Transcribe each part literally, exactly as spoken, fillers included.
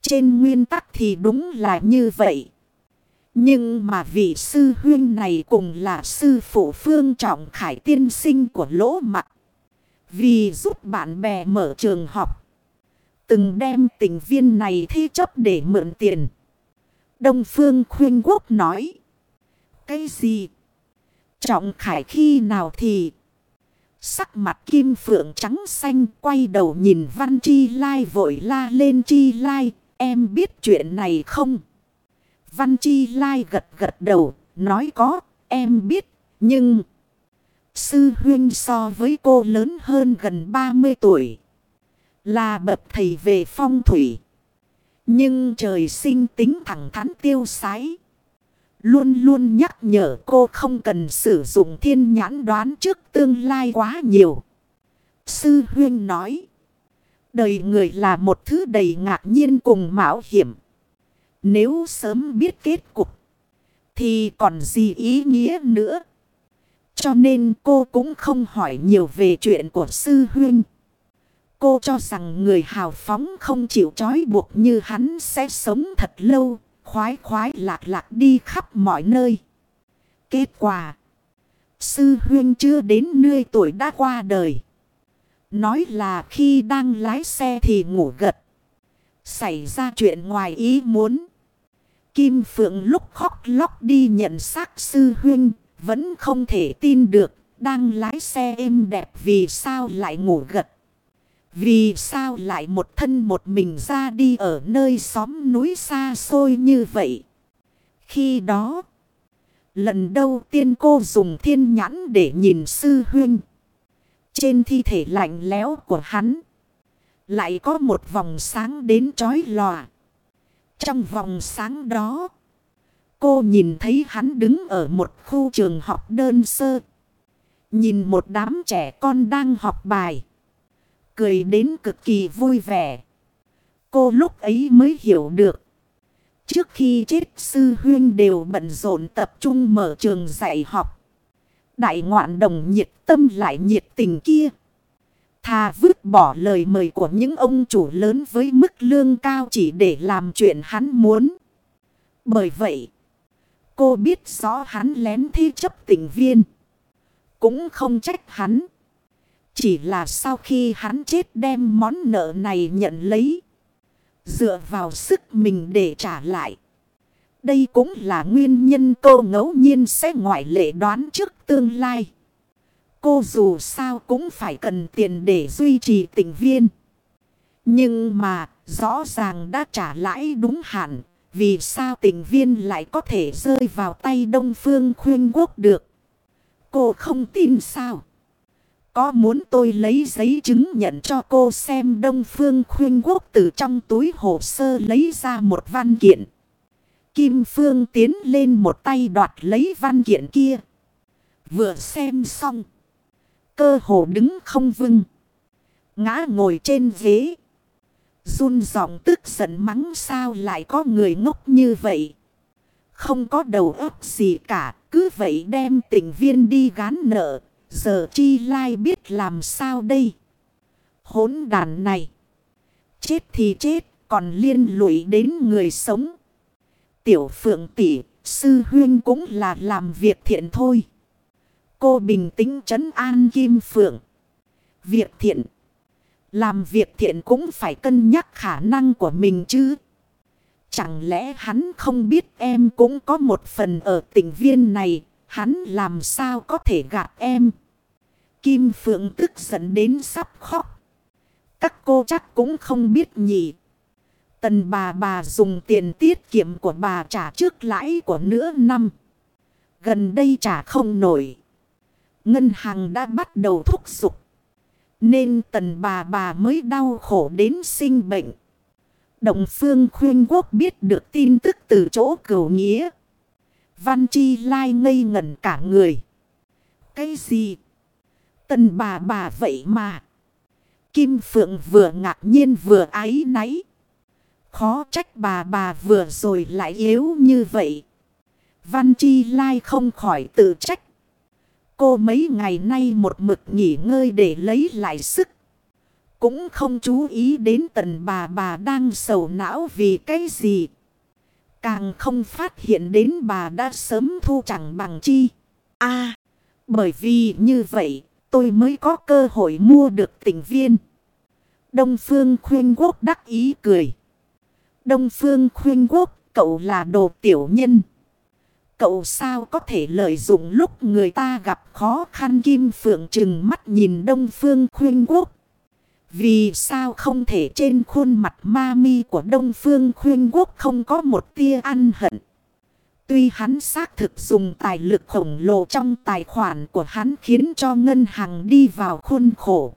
Trên nguyên tắc thì đúng là như vậy. Nhưng mà vị sư huynh này cùng là sư phụ Phương Trọng Khải tiên sinh của Lỗ Mặc. Vì giúp bạn bè mở trường học, từng đem tình viên này thi chấp để mượn tiền. Đông Phương Khuyên Quốc nói. Cái gì? Trọng Khải khi nào thì... Sắc mặt Kim Phượng trắng xanh quay đầu nhìn Văn Chi Lai vội la lên Chi Lai. Em biết chuyện này không? Văn Chi Lai gật gật đầu, nói có, em biết, nhưng... Sư huynh so với cô lớn hơn gần ba mươi tuổi. Là bậc thầy về phong thủy. Nhưng trời sinh tính thẳng thắn tiêu sái. Luôn luôn nhắc nhở cô không cần sử dụng thiên nhãn đoán trước tương lai quá nhiều. Sư huynh nói. Đời người là một thứ đầy ngạc nhiên cùng mạo hiểm. Nếu sớm biết kết cục thì còn gì ý nghĩa nữa. Cho nên cô cũng không hỏi nhiều về chuyện của sư huynh. Cô cho rằng người hào phóng không chịu trói buộc như hắn sẽ sống thật lâu, khoái khoái lạc lạc đi khắp mọi nơi. Kết quả, sư huynh chưa đến nươi tuổi đã qua đời. Nói là khi đang lái xe thì ngủ gật. Xảy ra chuyện ngoài ý muốn. Kim Phượng lúc khóc lóc đi nhận xác sư huynh, vẫn không thể tin được, đang lái xe êm đẹp vì sao lại ngủ gật. Vì sao lại một thân một mình ra đi ở nơi xóm núi xa xôi như vậy. Khi đó, lần đầu tiên cô dùng thiên nhãn để nhìn sư huynh. Trên thi thể lạnh lẽo của hắn, lại có một vòng sáng đến chói lòa. Trong vòng sáng đó, cô nhìn thấy hắn đứng ở một khu trường học đơn sơ. Nhìn một đám trẻ con đang học bài. Cười đến cực kỳ vui vẻ. Cô lúc ấy mới hiểu được. Trước khi chết sư huynh đều bận rộn tập trung mở trường dạy học. Đại ngoạn đồng nhiệt tâm lại nhiệt tình kia. Thà vứt bỏ lời mời của những ông chủ lớn với mức lương cao chỉ để làm chuyện hắn muốn. Bởi vậy, cô biết rõ hắn lén thi chấp tình viên. Cũng không trách hắn. Chỉ là sau khi hắn chết đem món nợ này nhận lấy. Dựa vào sức mình để trả lại. Đây cũng là nguyên nhân cô ngẫu nhiên sẽ ngoại lệ đoán trước tương lai. Cô dù sao cũng phải cần tiền để duy trì tình viên. Nhưng mà rõ ràng đã trả lãi đúng hạn. Vì sao tình viên lại có thể rơi vào tay Đông Phương Khuyên Quốc được? Cô không tin sao? Có muốn tôi lấy giấy chứng nhận cho cô xem? Đông Phương Khuyên Quốc từ trong túi hồ sơ lấy ra một văn kiện. Kim Phương tiến lên một tay đoạt lấy văn kiện kia. Vừa xem xong, cơ hồ đứng không vững, ngã ngồi trên ghế. Run giọng tức giận mắng sao lại có người ngốc như vậy. Không có đầu óc gì cả, cứ vậy đem tình viên đi gán nợ. Giờ Chi Lai biết làm sao đây? Hỗn đàn này. Chết thì chết, còn liên lụy đến người sống. Tiểu Phượng tỷ, sư huynh cũng là làm việc thiện thôi. Cô bình tĩnh trấn an Kim Phượng. Việc thiện. Làm việc thiện cũng phải cân nhắc khả năng của mình chứ. Chẳng lẽ hắn không biết em cũng có một phần ở tình viên này. Hắn làm sao có thể gạt em. Kim Phượng tức giận đến sắp khóc. Các cô chắc cũng không biết nhỉ. Tần bà bà dùng tiền tiết kiệm của bà trả trước lãi của nửa năm. Gần đây trả không nổi. Ngân hàng đã bắt đầu thúc giục. Nên tần bà bà mới đau khổ đến sinh bệnh. Đông Phương Khuyên Quốc biết được tin tức từ chỗ Cửu Nghĩa. Văn Chi Lai ngây ngẩn cả người. Cái gì? Tần bà bà vậy mà. Kim Phượng vừa ngạc nhiên vừa áy náy. Khó trách bà bà vừa rồi lại yếu như vậy. Văn Chi Lai không khỏi tự trách. Cô mấy ngày nay một mực nghỉ ngơi để lấy lại sức. Cũng không chú ý đến tần bà bà đang sầu não vì cái gì. Càng không phát hiện đến bà đã sớm thu chẳng bằng chi. À, bởi vì như vậy tôi mới có cơ hội mua được tỉnh viên. Đông Phương Khuyên Quốc đắc ý cười. Đông Phương Khuyên Quốc, cậu là đồ tiểu nhân. Cậu sao có thể lợi dụng lúc người ta gặp khó khăn? Kim Phượng trừng mắt nhìn Đông Phương Khuyên Quốc. Vì sao không thể trên khuôn mặt ma mi của Đông Phương Khuyên Quốc không có một tia ăn hận? Tuy hắn xác thực dùng tài lực khổng lồ trong tài khoản của hắn khiến cho ngân hàng đi vào khuôn khổ.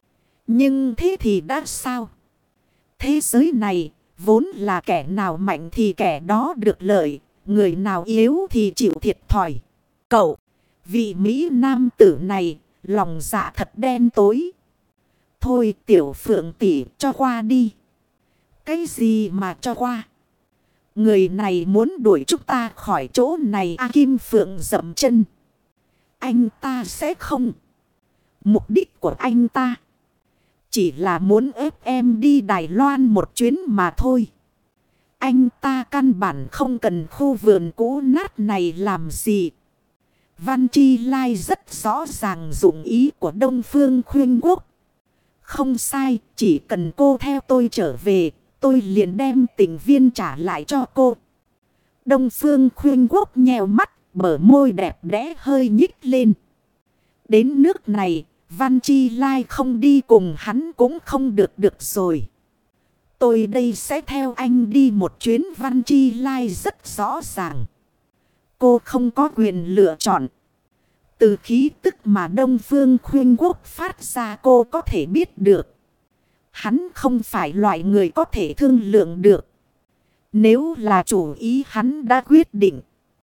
Nhưng thế thì đã sao? Thế giới này vốn là kẻ nào mạnh thì kẻ đó được lợi, người nào yếu thì chịu thiệt thòi. Cậu, vị Mỹ nam tử này, lòng dạ thật đen tối. Thôi Tiểu Phượng tỷ cho qua đi. Cái gì mà cho qua? Người này muốn đuổi chúng ta khỏi chỗ này. A Kim Phượng dậm chân. Anh ta sẽ không. Mục đích của anh ta chỉ là muốn ép em đi Đài Loan một chuyến mà thôi. Anh ta căn bản không cần khu vườn cũ nát này làm gì. Văn Chi Lai rất rõ ràng dụng ý của Đông Phương Khuyên Quốc. Không sai, chỉ cần cô theo tôi trở về, tôi liền đem tình viên trả lại cho cô. Đông Phương Khuyên Quốc nheo mắt, bờ môi đẹp đẽ hơi nhích lên. Đến nước này, Văn Chi Lai không đi cùng hắn cũng không được được rồi. Tôi đây sẽ theo anh đi một chuyến. Văn Chi Lai rất rõ ràng. Cô không có quyền lựa chọn. Từ khí tức mà Đông Phương Khuyên Quốc phát ra cô có thể biết được. Hắn không phải loại người có thể thương lượng được. Nếu là chủ ý hắn đã quyết định,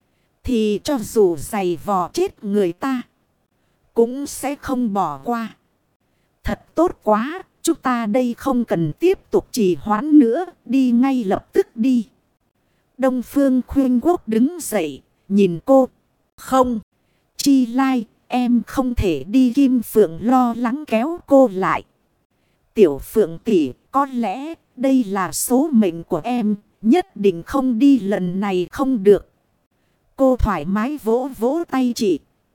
thì cho dù giày vò chết người ta, cũng sẽ không bỏ qua. Thật tốt quá, chúng ta đây không cần tiếp tục trì hoãn nữa, đi ngay lập tức đi. Đông Phương Khuyên Quốc đứng dậy, nhìn cô. Không, Chi Lai, em không thể đi. Kim Phượng lo lắng kéo cô lại. Tiểu Phượng tỷ, có lẽ đây là số mệnh của em, nhất định không đi lần này không được. Cô thoải mái vỗ vỗ tay chị.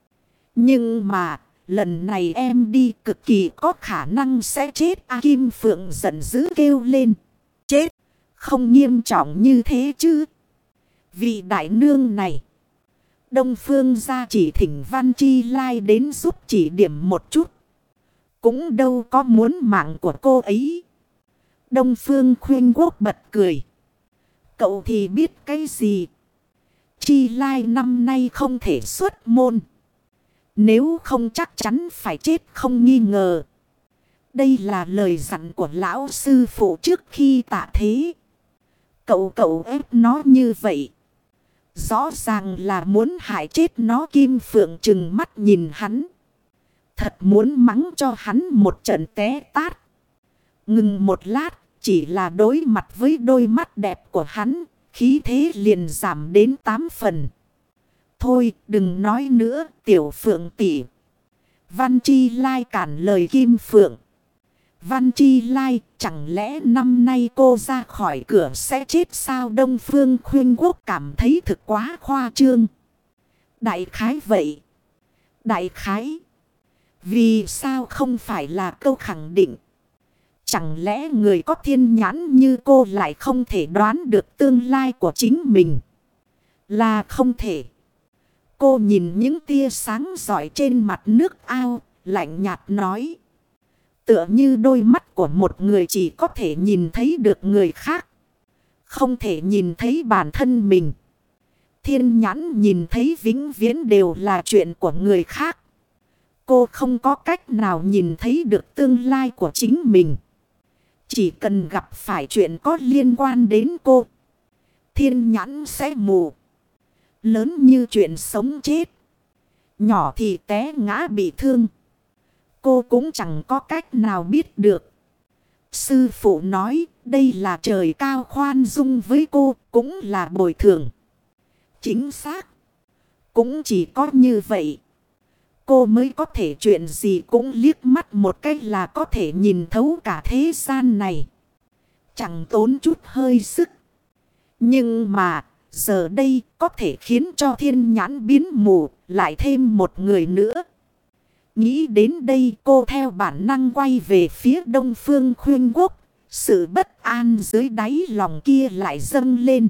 Nhưng mà, lần này em đi cực kỳ có khả năng sẽ chết. A Kim Phượng giận dữ kêu lên. Chết, không nghiêm trọng như thế chứ. Vị đại nương này. Đông Phương gia chỉ thỉnh Văn Chi Lai đến giúp chỉ điểm một chút. Cũng đâu có muốn mạng của cô ấy. Đông Phương Khuyên Quốc bật cười. Cậu thì biết cái gì? Chi Lai năm nay không thể xuất môn. Nếu không chắc chắn phải chết không nghi ngờ. Đây là lời dặn của lão sư phụ trước khi tạ thế. Cậu cậu ép nó như vậy. Rõ ràng là muốn hại chết nó. Kim Phượng trừng mắt nhìn hắn. Thật muốn mắng cho hắn một trận té tát. Ngừng một lát, chỉ là đối mặt với đôi mắt đẹp của hắn, khí thế liền giảm đến tám phần. Thôi đừng nói nữa Tiểu Phượng tỷ. Văn Chi Lai cản lời Kim Phượng. Văn Chi Lai, chẳng lẽ năm nay cô ra khỏi cửa sẽ chết sao? Đông Phương Khuyên Quốc cảm thấy thực quá khoa trương. Đại khái vậy. Đại khái. Vì sao không phải là câu khẳng định? Chẳng lẽ người có thiên nhãn như cô lại không thể đoán được tương lai của chính mình? Là không thể. Cô nhìn những tia sáng rọi trên mặt nước ao, lạnh nhạt nói. Tựa như đôi mắt của một người chỉ có thể nhìn thấy được người khác. Không thể nhìn thấy bản thân mình. Thiên nhãn nhìn thấy vĩnh viễn đều là chuyện của người khác. Cô không có cách nào nhìn thấy được tương lai của chính mình. Chỉ cần gặp phải chuyện có liên quan đến cô, thiên nhãn sẽ mù. Lớn như chuyện sống chết, nhỏ thì té ngã bị thương, cô cũng chẳng có cách nào biết được. Sư phụ nói đây là trời cao khoan dung với cô, cũng là bồi thường. Chính xác. Cũng chỉ có như vậy, cô mới có thể chuyện gì cũng liếc mắt một cách là có thể nhìn thấu cả thế gian này. Chẳng tốn chút hơi sức. Nhưng mà giờ đây có thể khiến cho thiên nhãn biến mù lại thêm một người nữa. Nghĩ đến đây cô theo bản năng quay về phía Đông Phương Khuyên Quốc. Sự bất an dưới đáy lòng kia lại dâng lên.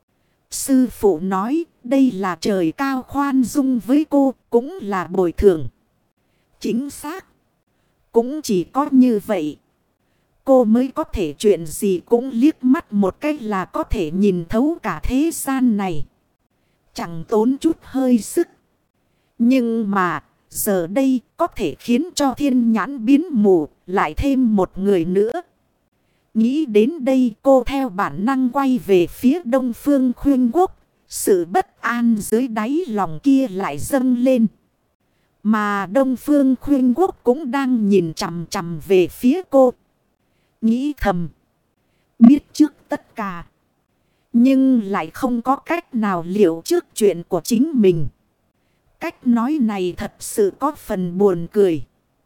Sư phụ nói đây là trời cao khoan dung với cô, cũng là bồi thường. Chính xác. Cũng chỉ có như vậy, cô mới có thể chuyện gì cũng liếc mắt một cách là có thể nhìn thấu cả thế gian này. Chẳng tốn chút hơi sức. Nhưng mà giờ đây có thể khiến cho thiên nhãn biến mù lại thêm một người nữa. Nghĩ đến đây cô theo bản năng quay về phía Đông Phương Khuyên Quốc. Sự bất an dưới đáy lòng kia lại dâng lên. Mà Đông Phương Khuyên Quốc cũng đang nhìn chằm chằm về phía cô. Nghĩ thầm. Biết trước tất cả. Nhưng lại không có cách nào liệu trước chuyện của chính mình. Cách nói này thật sự có phần buồn cười.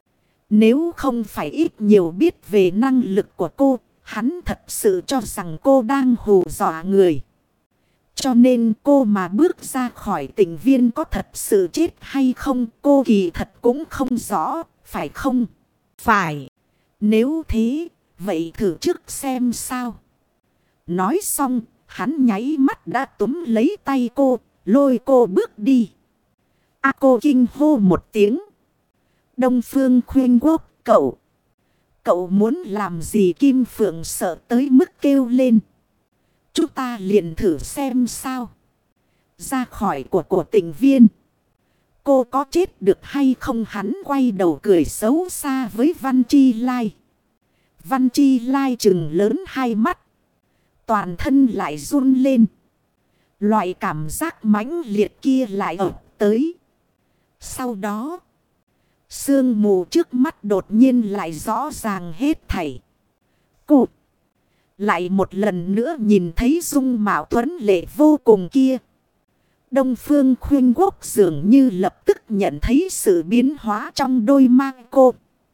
Nếu không phải ít nhiều biết về năng lực của cô, hắn thật sự cho rằng cô đang hù dọa người. Cho nên cô mà bước ra khỏi tịnh viên có thật sự chết hay không, cô kỳ thật cũng không rõ, phải không? Phải. Nếu thế, vậy thử trước xem sao. Nói xong, hắn nháy mắt đã túm lấy tay cô, lôi cô bước đi. A cô kinh hô một tiếng. Đông Phương Khuyên Quốc, cậu. Cậu muốn làm gì? Kim Phượng sợ tới mức kêu lên. Chúng ta liền thử xem sao. Ra khỏi của của tịnh viên. Cô có chết được hay không? Hắn quay đầu cười xấu xa với Văn Chi Lai. Văn Chi Lai trừng lớn hai mắt. Toàn thân lại run lên. Loại cảm giác mãnh liệt kia lại ập tới. Sau đó, sương mù trước mắt đột nhiên lại rõ ràng hết thảy. Cô lại một lần nữa nhìn thấy dung mạo tuấn lệ vô cùng kia. Đông Phương Khuyên Quốc dường như lập tức nhận thấy sự biến hóa trong đôi mắt cô.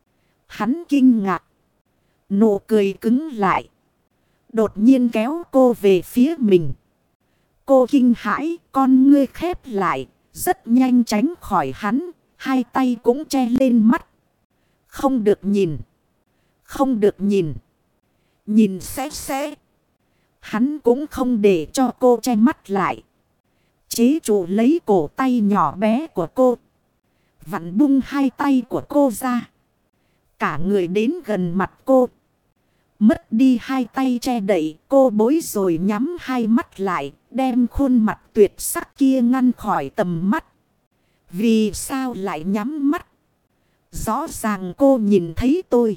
Hắn kinh ngạc. Nụ cười cứng lại. Đột nhiên kéo cô về phía mình. Cô kinh hãi, con ngươi khép lại, rất nhanh tránh khỏi hắn, hai tay cũng che lên mắt. Không được nhìn. Không được nhìn. Nhìn sẽ sẽ. Hắn cũng không để cho cô che mắt lại. Chế trụ lấy cổ tay nhỏ bé của cô. Vặn bung hai tay của cô ra. Cả người đến gần mặt cô. Mất đi hai tay che đậy, cô bối rồi nhắm hai mắt lại, đem khuôn mặt tuyệt sắc kia ngăn khỏi tầm mắt. Vì sao lại nhắm mắt? Rõ ràng cô nhìn thấy tôi.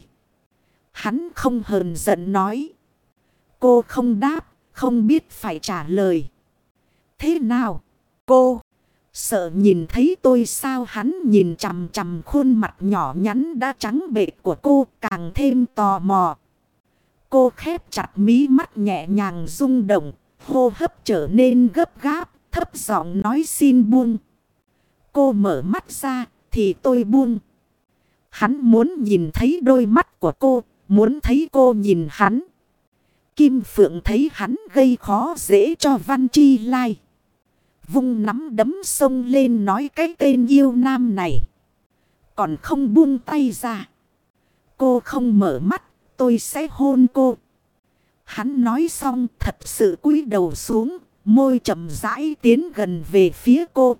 Hắn không hờn giận nói. Cô không đáp, không biết phải trả lời. Thế nào? Cô sợ nhìn thấy tôi sao? Hắn nhìn chằm chằm khuôn mặt nhỏ nhắn đã trắng bệch của cô, càng thêm tò mò. Cô khép chặt mí mắt nhẹ nhàng rung động, hô hấp trở nên gấp gáp, thấp giọng nói xin buông. Cô mở mắt ra thì tôi buông. Hắn muốn nhìn thấy đôi mắt của cô, muốn thấy cô nhìn hắn. Kim Phượng thấy hắn gây khó dễ cho Văn Chi Lai. Vung nắm đấm xông lên nói cái tên yêu nam này. Còn không buông tay ra. Cô không mở mắt, tôi sẽ hôn cô. Hắn nói xong thật sự cúi đầu xuống, môi chậm rãi tiến gần về phía cô.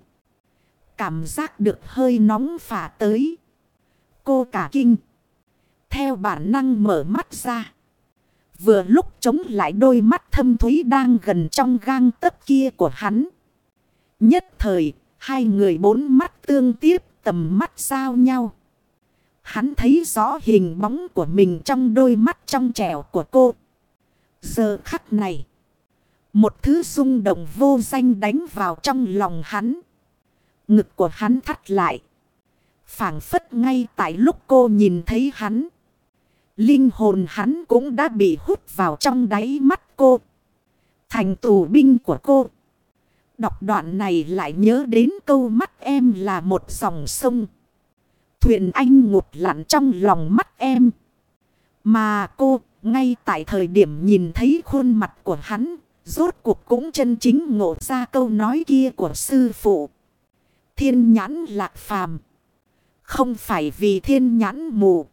Cảm giác được hơi nóng phả tới. Cô cả kinh. Theo bản năng mở mắt ra. Vừa lúc chống lại đôi mắt thâm thúy đang gần trong gang tấc kia của hắn. Nhất thời, hai người bốn mắt tương tiếp, tầm mắt giao nhau. Hắn thấy rõ hình bóng của mình trong đôi mắt trong trẻo của cô. Giờ khắc này, một thứ rung động vô danh đánh vào trong lòng hắn. Ngực của hắn thắt lại. Phảng phất ngay tại lúc cô nhìn thấy hắn, linh hồn hắn cũng đã bị hút vào trong đáy mắt cô. Thành tù binh của cô. Đọc đoạn này lại nhớ đến câu mắt em là một dòng sông. thuyền anh ngụt lặn trong lòng mắt em. Mà cô, ngay tại thời điểm nhìn thấy khuôn mặt của hắn, rốt cuộc cũng chân chính ngộ ra câu nói kia của sư phụ. Thiên nhãn lạc phàm. Không phải vì thiên nhãn mù,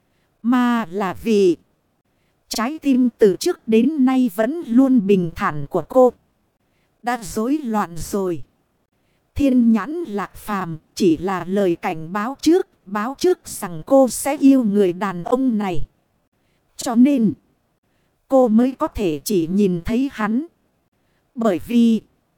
mà là vì trái tim từ trước đến nay vẫn luôn bình thản của cô đã rối loạn rồi. Thiên nhãn lạc phàm chỉ là lời cảnh báo trước, báo trước rằng cô sẽ yêu người đàn ông này. Cho nên cô mới có thể chỉ nhìn thấy hắn. Bởi vì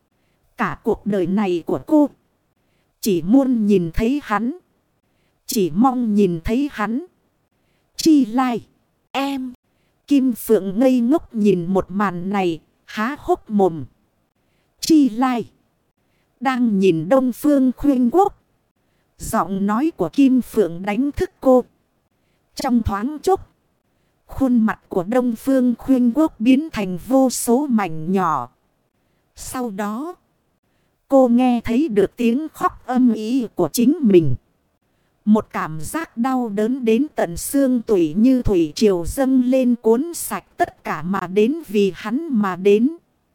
cả cuộc đời này của cô chỉ muốn nhìn thấy hắn, chỉ mong nhìn thấy hắn. Chi Lai, em. Kim Phượng ngây ngốc nhìn một màn này, há hốc mồm. Chi Lai đang nhìn Đông Phương Khuyên Quốc. Giọng nói của Kim Phượng đánh thức cô. Trong thoáng chốc, khuôn mặt của Đông Phương Khuyên Quốc biến thành vô số mảnh nhỏ. Sau đó, cô nghe thấy được tiếng khóc âm ỉ của chính mình. Một cảm giác đau đớn đến tận xương tủy như thủy triều dâng lên cuốn sạch tất cả mà đến vì hắn mà đến.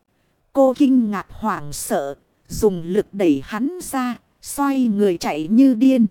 Cô kinh ngạc hoảng sợ, dùng lực đẩy hắn ra, xoay người chạy như điên.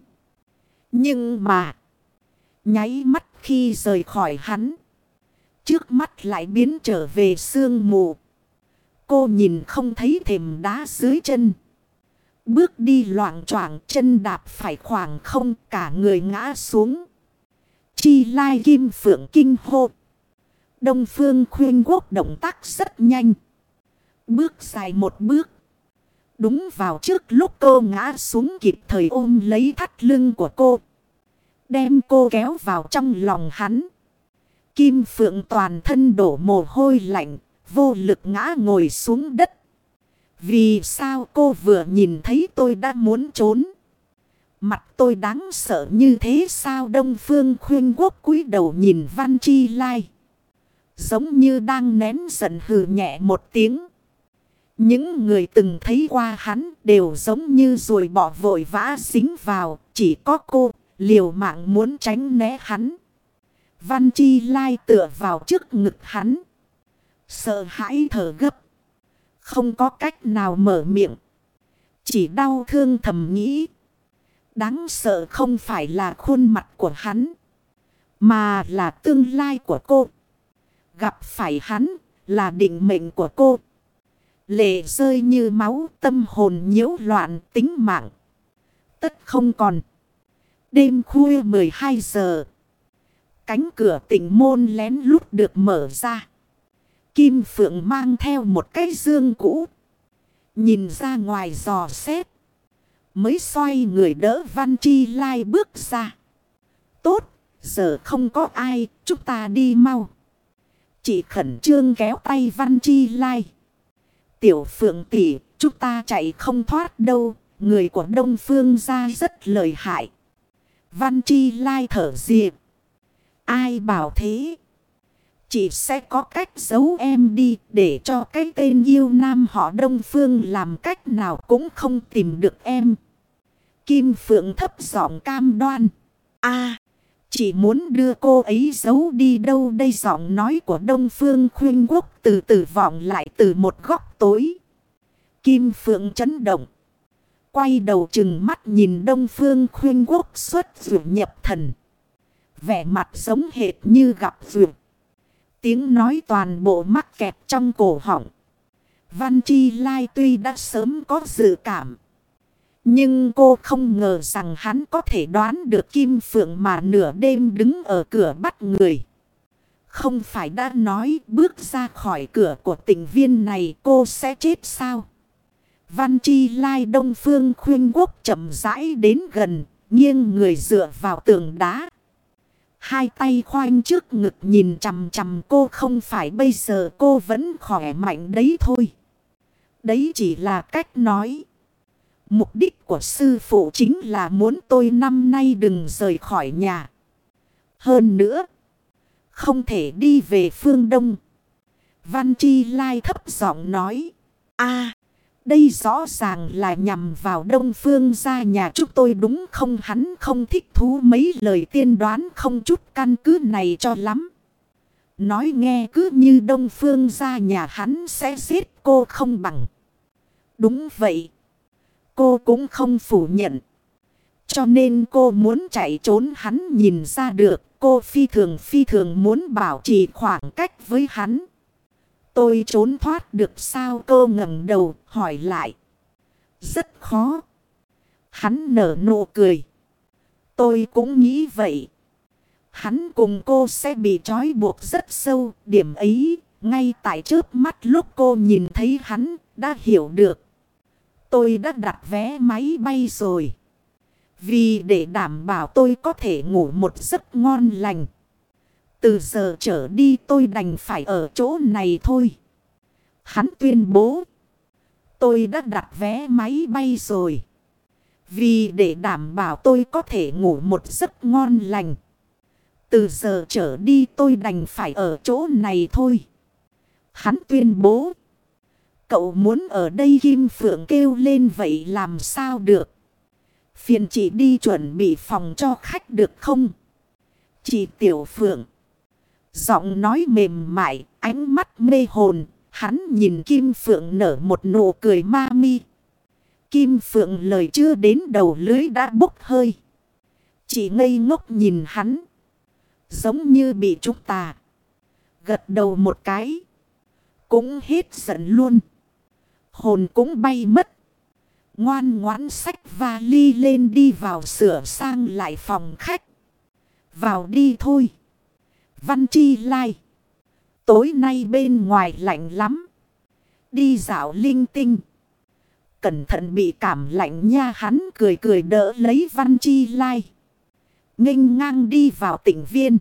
Nhưng mà, nháy mắt khi rời khỏi hắn, trước mắt lại biến trở về sương mù. Cô nhìn không thấy thềm đá dưới chân. Bước đi loạng choạng, chân đạp phải khoảng không, cả người ngã xuống. Chi Lai Kim Phượng kinh hô. Đông Phương Khuyên Quốc động tác rất nhanh. Bước dài một bước. Đúng vào trước lúc cô ngã xuống kịp thời ôm lấy thắt lưng của cô, đem cô kéo vào trong lòng hắn. Kim Phượng toàn thân đổ mồ hôi lạnh, vô lực ngã ngồi xuống đất. Vì sao cô vừa nhìn thấy tôi đã muốn trốn? Mặt tôi đáng sợ như thế sao? Đông Phương Khuyên Quốc cúi đầu nhìn Văn Chi Lai, giống như đang nén giận hừ nhẹ một tiếng. Những người từng thấy qua hắn đều giống như ruồi bọ vội vã dính vào. Chỉ có cô liều mạng muốn tránh né hắn. Văn Chi Lai tựa vào trước ngực hắn, sợ hãi thở gấp, không có cách nào mở miệng, chỉ đau thương thầm nghĩ. Đáng sợ không phải là khuôn mặt của hắn, mà là tương lai của cô. Gặp phải hắn là định mệnh của cô. Lệ rơi như máu, tâm hồn nhiễu loạn, tính mạng tất không còn. Đêm khuya mười hai giờ, cánh cửa tỉnh môn lén lút được mở ra. Kim Phượng mang theo một cái dương cũ, nhìn ra ngoài dò xét, mới xoay người đỡ Văn Chi Lai bước ra. Tốt, giờ không có ai, chúng ta đi mau. Chị khẩn trương kéo tay Văn Chi Lai. Tiểu Phượng tỷ, chúng ta chạy không thoát đâu, người của Đông Phương gia rất lợi hại. Văn Chi Lai thở diệp. Ai bảo thế? Chị sẽ có cách giấu em đi, để cho cái tên yêu nam họ Đông Phương làm cách nào cũng không tìm được em. Kim Phượng thấp giọng cam đoan. À, chị muốn đưa cô ấy giấu đi đâu đây? Giọng nói của Đông Phương Khuyên Quốc từ từ vọng lại từ một góc tối. Kim Phượng chấn động, quay đầu chừng mắt nhìn Đông Phương Khuyên Quốc xuất ruột nhập thần, vẻ mặt giống hệt như gặp ruột. Tiếng nói toàn bộ mắc kẹt trong cổ họng. Văn Chi Lai tuy đã sớm có dự cảm, nhưng cô không ngờ rằng hắn có thể đoán được Kim Phượng mà nửa đêm đứng ở cửa bắt người. Không phải đã nói bước ra khỏi cửa của tỉnh viên này cô sẽ chết sao? Văn Chi Lai Đông Phương Khuyên Quốc chậm rãi đến gần, nghiêng người dựa vào tường đá. Hai tay khoanh trước ngực nhìn chằm chằm cô. Không phải bây giờ cô vẫn khỏe mạnh đấy thôi. Đấy chỉ là cách nói. Mục đích của sư phụ chính là muốn tôi năm nay đừng rời khỏi nhà. Hơn nữa, không thể đi về phương Đông. Văn Chi Lai thấp giọng nói. À, Đây rõ ràng là nhằm vào Đông Phương gia nhà chúng tôi đúng không? Hắn không thích thú mấy lời tiên đoán không chút căn cứ này cho lắm. Nói nghe cứ như Đông Phương gia nhà hắn sẽ giết cô không bằng. Đúng vậy. Cô cũng không phủ nhận. Cho nên cô muốn chạy trốn hắn nhìn ra được. Cô phi thường phi thường muốn bảo trì khoảng cách với hắn. Tôi trốn thoát được sao? Cô ngẩng đầu hỏi lại. Rất khó. Hắn nở nụ cười. Tôi cũng nghĩ vậy. Hắn cùng cô sẽ bị trói buộc rất sâu. Điểm ấy, ngay tại trước mắt lúc cô nhìn thấy hắn, đã hiểu được. Tôi đã đặt vé máy bay rồi. Vì để đảm bảo tôi có thể ngủ một giấc ngon lành. Từ giờ trở đi tôi đành phải ở chỗ này thôi. Hắn tuyên bố. Tôi đã đặt vé máy bay rồi. Vì để đảm bảo tôi có thể ngủ một giấc ngon lành. Từ giờ trở đi tôi đành phải ở chỗ này thôi. Hắn tuyên bố. Cậu muốn ở đây? Kim Phượng kêu lên. Vậy làm sao được? Phiền chị đi chuẩn bị phòng cho khách được không? Chị Tiểu Phượng. Giọng nói mềm mại, ánh mắt mê hồn. Hắn nhìn Kim Phượng nở một nụ cười ma mi. Kim Phượng lời chưa đến đầu lưới đã bốc hơi. Chị ngây ngốc nhìn hắn. Giống như bị trúng tà. Gật đầu một cái. Cũng hết giận luôn. Hồn cũng bay mất. Ngoan ngoãn xách vali lên đi vào sửa sang lại phòng khách. Vào đi thôi. Văn Chi Lai. Tối nay bên ngoài lạnh lắm. Đi dạo linh tinh. Cẩn thận bị cảm lạnh nha. Hắn cười cười đỡ lấy Văn Chi Lai. Nghênh ngang đi vào tĩnh viên.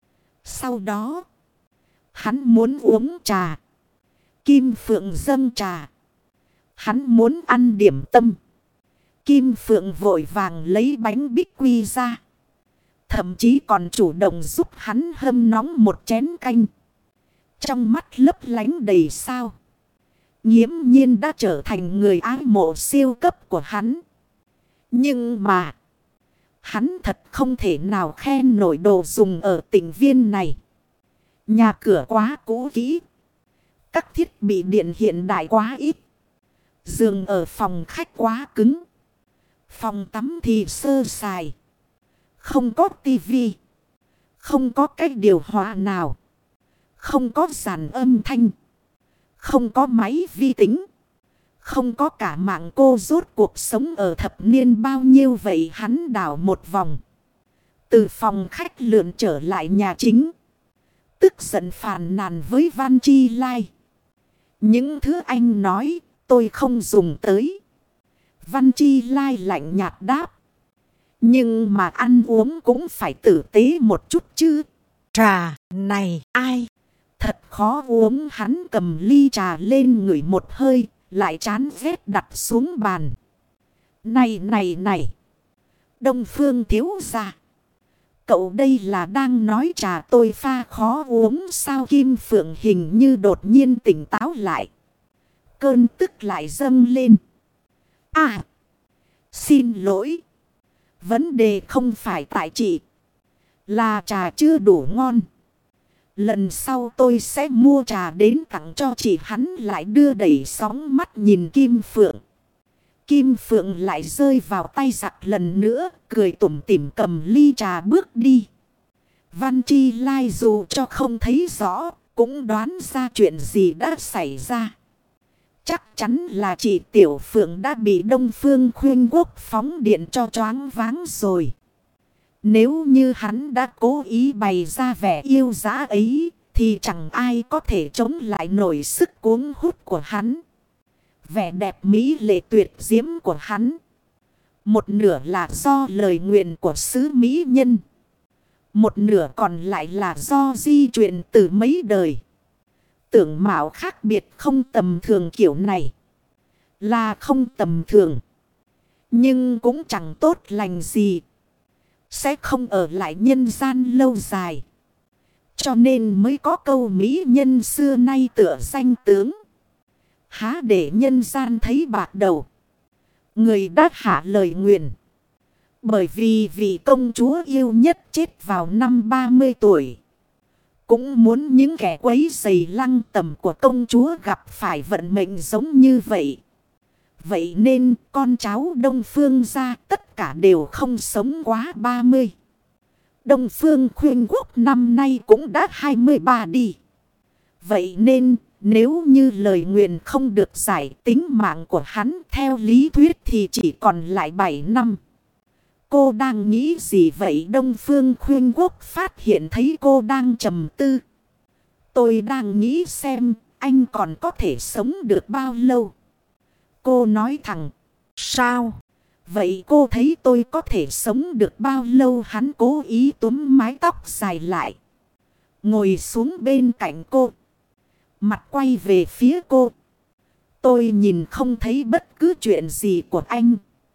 Sau đó. Hắn muốn uống trà. Kim Phượng dâng trà. Hắn muốn ăn điểm tâm. Kim Phượng vội vàng lấy bánh bích quy ra. Thậm chí còn chủ động giúp hắn hâm nóng một chén canh. Trong mắt lấp lánh đầy sao. Nghiễm nhiên đã trở thành người ái mộ siêu cấp của hắn. Nhưng mà. Hắn thật không thể nào khen nổi đồ dùng ở tĩnh viên này. Nhà cửa quá cũ kỹ. Các thiết bị điện hiện đại quá ít. Giường ở phòng khách quá cứng. Phòng tắm thì sơ sài. Không có tivi. Không có cái điều hòa nào. Không có dàn âm thanh. Không có máy vi tính. Không có cả mạng. Cô rốt cuộc sống ở thập niên bao nhiêu vậy? Hắn đảo một vòng. Từ phòng khách lượn trở lại nhà chính. Tức giận phàn nàn với Văn Chi Lai. Những thứ anh nói tôi không dùng tới. Văn Chi Lai lạnh nhạt đáp. Nhưng mà ăn uống cũng phải tử tế một chút chứ. Trà này ai? Thật khó uống. Hắn cầm ly trà lên ngửi một hơi. Lại chán ghét đặt xuống bàn. Này này này. Đông Phương thiếu gia. Cậu đây là đang nói trà tôi pha khó uống sao? Kim Phượng hình như đột nhiên tỉnh táo lại. Cơn tức lại dâng lên. À. Xin lỗi. Vấn đề không phải tại chị. Là trà chưa đủ ngon. Lần sau tôi sẽ mua trà đến tặng cho chị. Hắn lại đưa đẩy sóng mắt nhìn Kim Phượng. Kim Phượng lại rơi vào tay giặc lần nữa. Cười tủm tỉm cầm ly trà bước đi. Văn Chi Lai dù cho không thấy rõ. Cũng đoán ra chuyện gì đã xảy ra. Chắc chắn là chị Tiểu Phượng đã bị Đông Phương Khuyên Quốc phóng điện cho choáng váng rồi. Nếu như hắn đã cố ý bày ra vẻ yêu dã ấy, thì chẳng ai có thể chống lại nổi sức cuốn hút của hắn. Vẻ đẹp mỹ lệ tuyệt diễm của hắn. Một nửa là do lời nguyện của sứ mỹ nhân. Một nửa còn lại là do di truyền từ mấy đời. Tưởng mạo khác biệt không tầm thường kiểu này. Là không tầm thường. Nhưng cũng chẳng tốt lành gì. Sẽ không ở lại nhân gian lâu dài. Cho nên mới có câu mỹ nhân xưa nay tựa danh tướng. Há để nhân gian thấy bạc đầu. Người đã hạ lời nguyền. Bởi vì vị công chúa yêu nhất chết vào năm ba mươi tuổi. Cũng muốn những kẻ quấy rầy lăng tẩm của công chúa gặp phải vận mệnh giống như vậy. Vậy nên con cháu Đông Phương gia tất cả đều không sống quá ba mươi. Đông Phương Khuyên Quốc năm nay cũng đã hai mươi ba đi. Vậy nên nếu như lời nguyền không được giải, tính mạng của hắn theo lý thuyết thì chỉ còn lại bảy năm. Cô đang nghĩ gì vậy? Đông Phương Khuyên Quốc phát hiện thấy cô đang trầm tư. Tôi đang nghĩ xem anh còn có thể sống được bao lâu. Cô nói thẳng. Sao? Vậy cô thấy tôi có thể sống được bao lâu? Hắn cố ý túm mái tóc dài lại. Ngồi xuống bên cạnh cô. Mặt quay về phía cô. Tôi nhìn không thấy bất cứ chuyện gì của anh.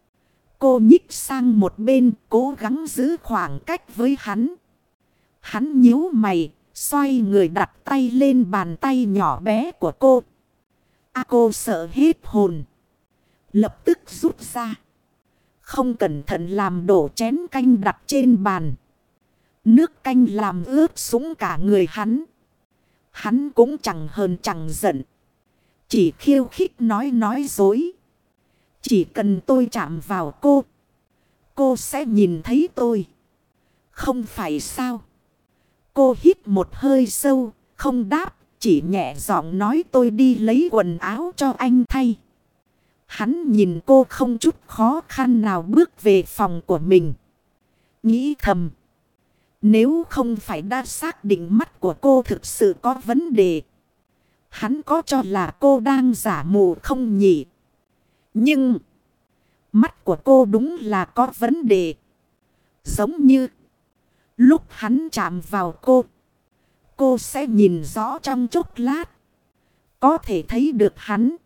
Cô nhích sang một bên, cố gắng giữ khoảng cách với hắn. Hắn nhíu mày, xoay người đặt tay lên bàn tay nhỏ bé của cô. À, cô sợ hết hồn. Lập tức rút ra. Không cẩn thận làm đổ chén canh đặt trên bàn. Nước canh làm ướt sũng cả người hắn. Hắn cũng chẳng hờn chẳng giận. Chỉ khiêu khích nói nói dối. Chỉ cần tôi chạm vào cô, cô sẽ nhìn thấy tôi. Không phải sao? Cô hít một hơi sâu, không đáp, chỉ nhẹ giọng nói tôi đi lấy quần áo cho anh thay. Hắn nhìn cô không chút khó khăn nào bước về phòng của mình. Nghĩ thầm. Nếu không phải đã xác định mắt của cô thực sự có vấn đề, hắn có cho là cô đang giả mù không nhỉ? Nhưng mắt của cô đúng là có vấn đề. Giống như lúc hắn chạm vào cô, cô sẽ nhìn rõ trong chốc lát. Có thể thấy được hắn.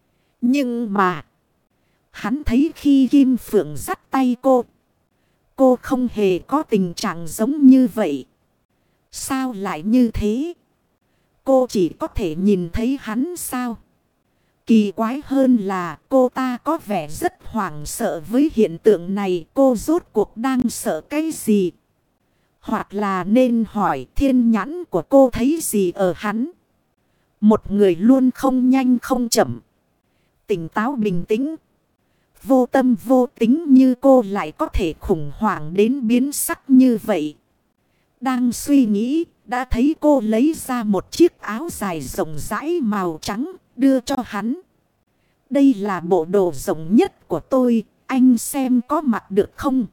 Nhưng mà hắn thấy khi Kim Phượng dắt tay cô, cô không hề có tình trạng giống như vậy. Sao lại như thế? Cô chỉ có thể nhìn thấy hắn sao? Kỳ quái hơn là cô ta có vẻ rất hoảng sợ với hiện tượng này. Cô rốt cuộc đang sợ cái gì? Hoặc là nên hỏi thiên nhãn của cô thấy gì ở hắn? Một người luôn không nhanh không chậm, tỉnh táo bình tĩnh, vô tâm vô tính như cô lại có thể khủng hoảng đến biến sắc như vậy. Đang suy nghĩ, đã thấy cô lấy ra một chiếc áo dài rộng rãi màu trắng, đưa cho hắn. Đây là bộ đồ rộng nhất của tôi, anh xem có mặc được không?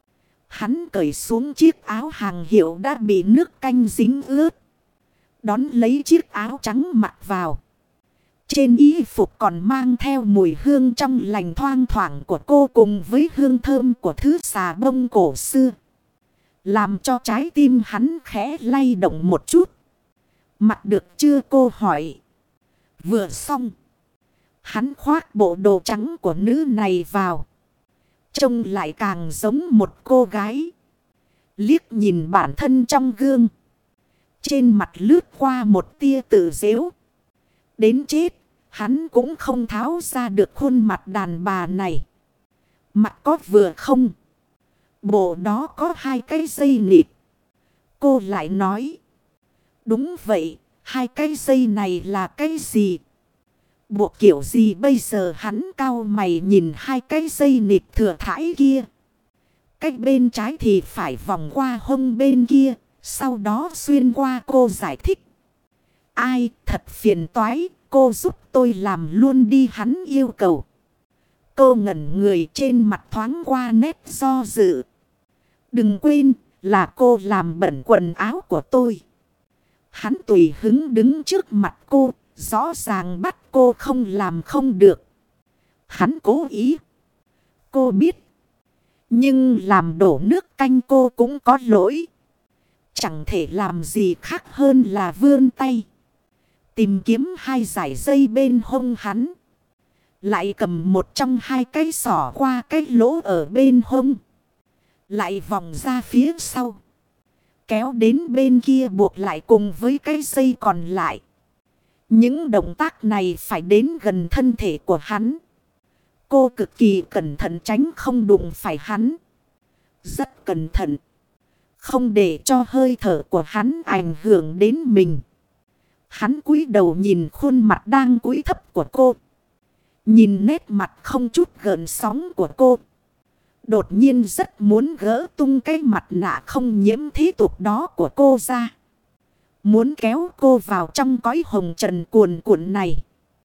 Hắn cởi xuống chiếc áo hàng hiệu đã bị nước canh dính ướt. Đón lấy chiếc áo trắng mặc vào. Trên y phục còn mang theo mùi hương trong lành thoang thoảng của cô cùng với hương thơm của thứ xà bông cổ xưa. Làm cho trái tim hắn khẽ lay động một chút. Mặc được chưa? Cô hỏi. Vừa xong, hắn khoác bộ đồ trắng của nữ này vào. Trông lại càng giống một cô gái. Liếc nhìn bản thân trong gương. Trên mặt lướt qua một tia tự giễu. Đến chết, hắn cũng không tháo ra được khuôn mặt đàn bà này. Mặt có vừa không? Bộ đó có hai cái dây nịt. Cô lại nói. Đúng vậy, hai cái dây này là cái gì? Buộc kiểu gì bây giờ? Hắn cau mày nhìn hai cái dây nịt thừa thãi kia. Cách bên trái thì phải vòng qua hông bên kia. Sau đó xuyên qua. Cô giải thích. Ai, thật phiền toái, cô giúp tôi làm luôn đi, hắn yêu cầu. Cô ngẩn người, trên mặt thoáng qua nét do dự. Đừng quên là cô làm bẩn quần áo của tôi. Hắn tùy hứng đứng trước mặt cô, rõ ràng bắt cô không làm không được. Hắn cố ý. Cô biết. Nhưng làm đổ nước canh cô cũng có lỗi. Chẳng thể làm gì khác hơn là vươn tay. Tìm kiếm hai dải dây bên hông hắn. Lại cầm một trong hai cái xỏ qua cái lỗ ở bên hông. Lại vòng ra phía sau. Kéo đến bên kia buộc lại cùng với cái dây còn lại. Những động tác này phải đến gần thân thể của hắn. Cô cực kỳ cẩn thận tránh không đụng phải hắn. Rất cẩn thận. Không để cho hơi thở của hắn ảnh hưởng đến mình. Hắn cúi đầu nhìn khuôn mặt đang cúi thấp của cô. Nhìn nét mặt không chút gợn sóng của cô. Đột nhiên rất muốn gỡ tung cái mặt nạ không nhiễm thế tục đó của cô ra. Muốn kéo cô vào trong cõi hồng trần cuồn cuộn này.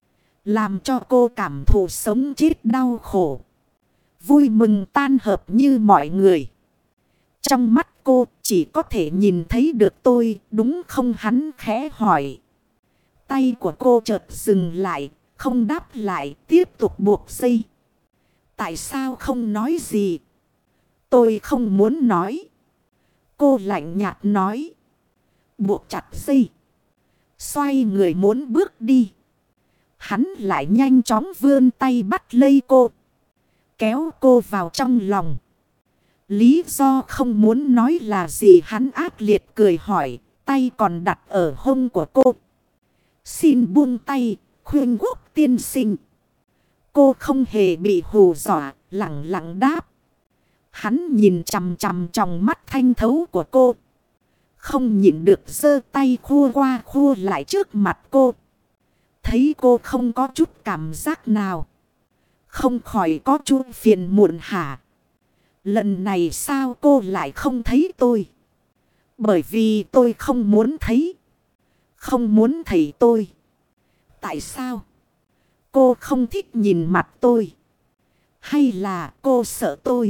Làm cho cô cảm thụ sống chết đau khổ. Vui mừng tan hợp như mọi người. Trong mắt cô chỉ có thể nhìn thấy được tôi, đúng không? Hắn khẽ hỏi. Tay của cô chợt dừng lại, không đáp lại, tiếp tục buộc dây. Tại sao không nói gì? Tôi không muốn nói. Cô lạnh nhạt nói. Buộc chặt dây. Xoay người muốn bước đi. Hắn lại nhanh chóng vươn tay bắt lấy cô. Kéo cô vào trong lòng. Lý do không muốn nói là gì, hắn ác liệt cười hỏi. Tay còn đặt ở hông của cô. Xin buông tay, Khuyên Quốc tiên sinh. Cô không hề bị hù dọa, lặng lặng đáp. Hắn nhìn chằm chằm trong mắt thanh thấu của cô. Không nhịn được giơ tay khua qua khua lại trước mặt cô. Thấy cô không có chút cảm giác nào. Không khỏi có chút phiền muộn hả? Lần này sao cô lại không thấy tôi? Bởi vì tôi không muốn thấy. Không muốn thấy tôi. Tại sao? Cô không thích nhìn mặt tôi. Hay là cô sợ tôi?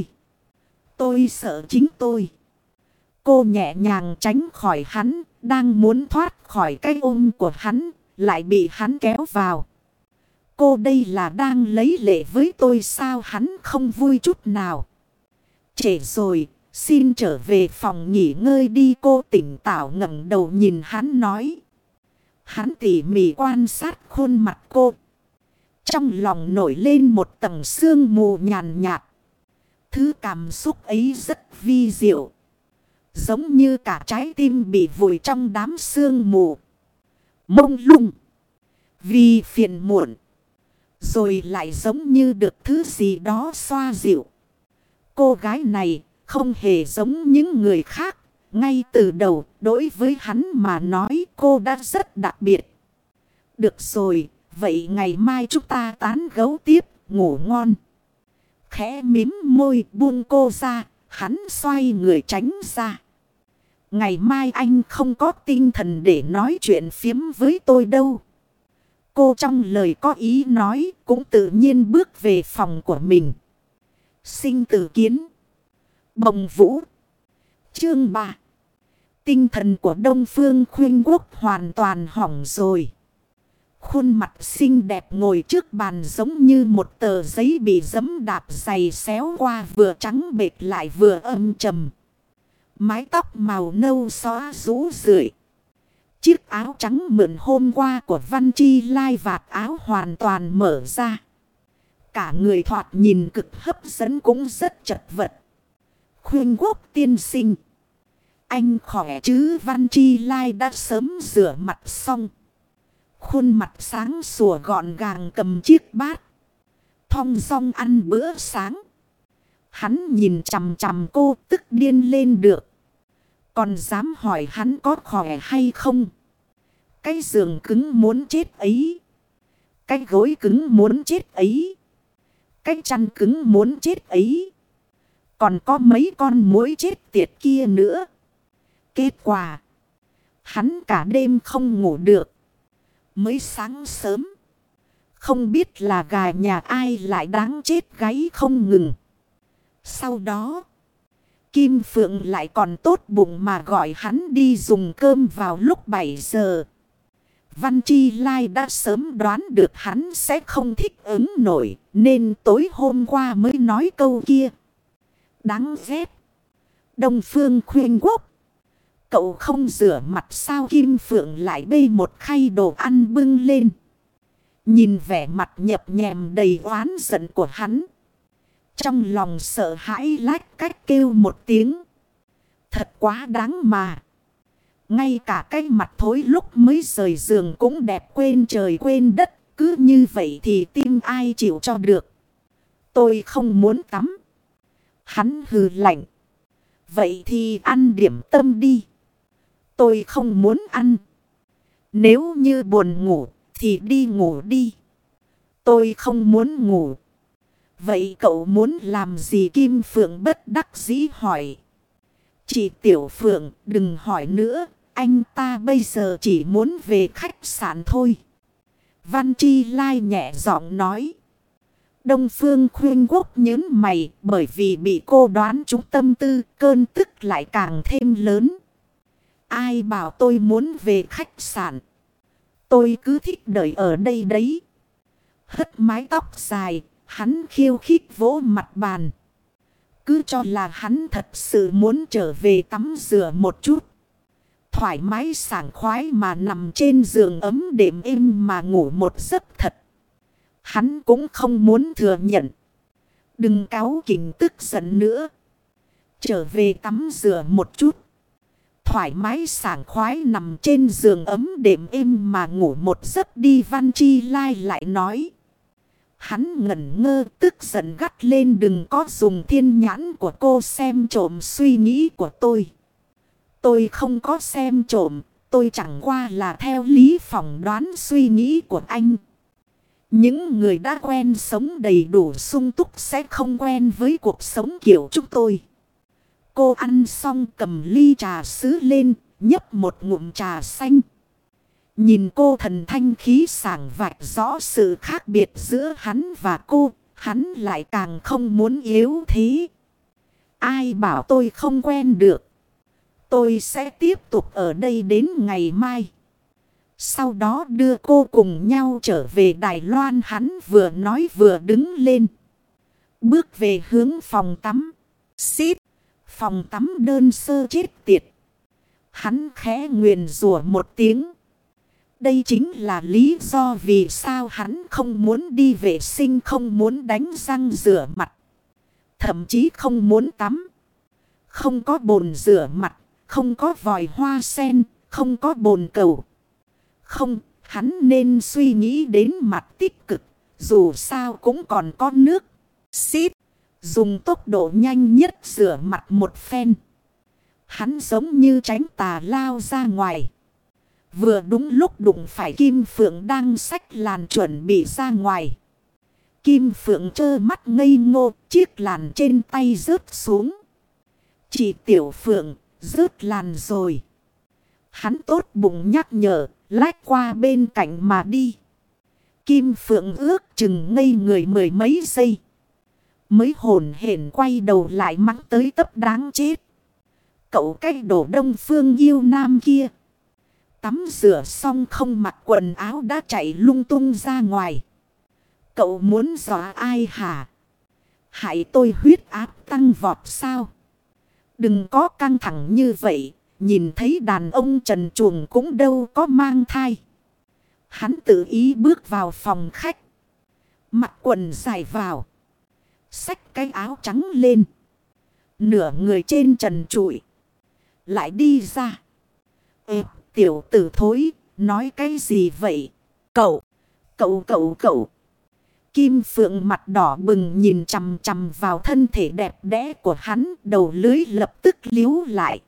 Tôi sợ chính tôi. Cô nhẹ nhàng tránh khỏi hắn. Đang muốn thoát khỏi cái ôm của hắn. Lại bị hắn kéo vào. Cô đây là đang lấy lệ với tôi sao? Hắn không vui chút nào. Trễ rồi, xin trở về phòng nghỉ ngơi đi. Cô tỉnh táo ngẩng đầu nhìn hắn nói. Hắn tỉ mỉ quan sát khuôn mặt cô. Trong lòng nổi lên một tầng sương mù nhàn nhạt. Thứ cảm xúc ấy rất vi diệu. Giống như cả trái tim bị vùi trong đám sương mù. Mông lung. Vì phiền muộn. Rồi lại giống như được thứ gì đó xoa dịu. Cô gái này không hề giống những người khác. Ngay từ đầu đối với hắn mà nói cô đã rất đặc biệt. Được rồi, vậy ngày mai chúng ta tán gẫu tiếp, ngủ ngon. Khẽ mím môi buông cô ra, hắn xoay người tránh ra. Ngày mai anh không có tinh thần để nói chuyện phiếm với tôi đâu. Cô trong lời có ý nói cũng tự nhiên bước về phòng của mình. Sinh tử kiến. Bồng Vũ. Chương ba. Tinh thần của Đông Phương Khuyên Quốc hoàn toàn hỏng rồi. Khuôn mặt xinh đẹp ngồi trước bàn giống như một tờ giấy bị giẫm đạp dày xéo qua, vừa trắng bệch lại vừa âm trầm. Mái tóc màu nâu xóa rũ rượi. Chiếc áo trắng mượn hôm qua của Văn Chi Lai vạt áo hoàn toàn mở ra. Cả người thoạt nhìn cực hấp dẫn cũng rất chật vật. Khuyên Quốc tiên sinh. Anh khỏe chứ? Văn Chi Lai đã sớm rửa mặt xong. Khuôn mặt sáng sủa gọn gàng cầm chiếc bát. Thong dong ăn bữa sáng. Hắn nhìn chằm chằm cô tức điên lên được. Còn dám hỏi hắn có khỏe hay không? Cái giường cứng muốn chết ấy. Cái gối cứng muốn chết ấy. Cái chăn cứng muốn chết ấy. Còn có mấy con muỗi chết tiệt kia nữa. Kết quả. Hắn cả đêm không ngủ được. Mới sáng sớm. Không biết là gà nhà ai lại đáng chết gáy không ngừng. Sau đó. Kim Phượng lại còn tốt bụng mà gọi hắn đi dùng cơm vào lúc bảy giờ. Văn Chi Lai đã sớm đoán được hắn sẽ không thích ứng nổi. Nên tối hôm qua mới nói câu kia. Đáng ghét. Đông Phương Khuyên Quốc. Cậu không rửa mặt sao? Kim Phượng lại bê một khay đồ ăn bưng lên. Nhìn vẻ mặt nhập nhèm đầy oán giận của hắn. Trong lòng sợ hãi lách cách kêu một tiếng. Thật quá đáng mà. Ngay cả cái mặt thối lúc mới rời giường cũng đẹp quên trời quên đất. Cứ như vậy thì tim ai chịu cho được. Tôi không muốn tắm. Hắn hừ lạnh. Vậy thì ăn điểm tâm đi. Tôi không muốn ăn. Nếu như buồn ngủ thì đi ngủ đi. Tôi không muốn ngủ. Vậy cậu muốn làm gì? Kim Phượng bất đắc dĩ hỏi. Chị Tiểu Phượng đừng hỏi nữa. Anh ta bây giờ chỉ muốn về khách sạn thôi. Văn Chi Lai nhẹ giọng nói. Đông Phương Khuyên Quốc nhớn mày bởi vì bị cô đoán trúng tâm tư, cơn tức lại càng thêm lớn. Ai bảo tôi muốn về khách sạn? Tôi cứ thích đợi ở đây đấy. Hất mái tóc dài, hắn khiêu khích vỗ mặt bàn. Cứ cho là hắn thật sự muốn trở về tắm rửa một chút. Thoải mái sảng khoái mà nằm trên giường ấm đệm êm mà ngủ một giấc thật. Hắn cũng không muốn thừa nhận. Đừng cáu kỉnh tức giận nữa. Trở về tắm rửa một chút. Thoải mái sảng khoái nằm trên giường ấm đệm êm mà ngủ một giấc đi. Văn Chi Lai lại nói. Hắn ngẩn ngơ tức giận gắt lên. Đừng có dùng thiên nhãn của cô xem trộm suy nghĩ của tôi. Tôi không có xem trộm. Tôi chẳng qua là theo lý phỏng đoán suy nghĩ của anh. Những người đã quen sống đầy đủ sung túc sẽ không quen với cuộc sống kiểu chúng tôi. Cô ăn xong cầm ly trà sứ lên, nhấp một ngụm trà xanh. Nhìn cô thần thanh khí sảng vạch rõ sự khác biệt giữa hắn và cô, hắn lại càng không muốn yếu thế. Ai bảo tôi không quen được. Tôi sẽ tiếp tục ở đây đến ngày mai. Sau đó đưa cô cùng nhau trở về Đài Loan. Hắn vừa nói vừa đứng lên. Bước về hướng phòng tắm. Xít. Phòng tắm đơn sơ chết tiệt. Hắn khẽ nguyền rủa một tiếng. Đây chính là lý do vì sao hắn không muốn đi vệ sinh, không muốn đánh răng rửa mặt. Thậm chí không muốn tắm. Không có bồn rửa mặt, không có vòi hoa sen, không có bồn cầu. Không, hắn nên suy nghĩ đến mặt tích cực, dù sao cũng còn có nước. Xít, dùng tốc độ nhanh nhất rửa mặt một phen. Hắn giống như tránh tà lao ra ngoài. Vừa đúng lúc đụng phải Kim Phượng đang xách làn chuẩn bị ra ngoài. Kim Phượng trơ mắt ngây ngô, chiếc làn trên tay rớt xuống. Chị Tiểu Phượng, rớt làn rồi. Hắn tốt bụng nhắc nhở, lách qua bên cạnh mà đi. Kim Phượng ước chừng ngây người mười mấy giây. Mới hồn hển quay đầu lại mắng tới tấp đáng chết. Cậu cái đồ Đông Phương yêu nam kia. Tắm rửa xong không mặc quần áo đã chạy lung tung ra ngoài. Cậu muốn dọa ai hả? Hại tôi huyết áp tăng vọt sao? Đừng có căng thẳng như vậy. Nhìn thấy đàn ông trần truồng cũng đâu có mang thai. Hắn tự ý bước vào phòng khách. Mặc quần dài vào. Xách cái áo trắng lên. Nửa người trên trần trụi. Lại đi ra. Ê, tiểu tử thối. Nói cái gì vậy? Cậu. Cậu cậu cậu. Kim Phượng mặt đỏ bừng nhìn chằm chằm vào thân thể đẹp đẽ của hắn. Đầu lưới lập tức líu lại.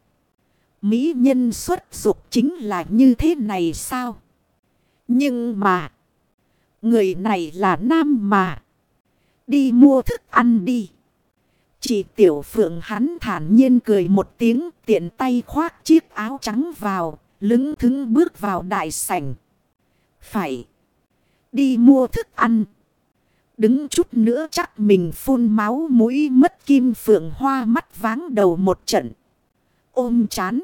Mỹ nhân xuất dục chính là như thế này sao? Nhưng mà. Người này là nam mà. Đi mua thức ăn đi. Chị Tiểu Phượng hắn thản nhiên cười một tiếng. Tiện tay khoác chiếc áo trắng vào. Lững thững bước vào đại sảnh. Phải. Đi mua thức ăn. Đứng chút nữa chắc mình phun máu mũi mất. Kim Phượng hoa mắt váng đầu một trận. Ôm chán.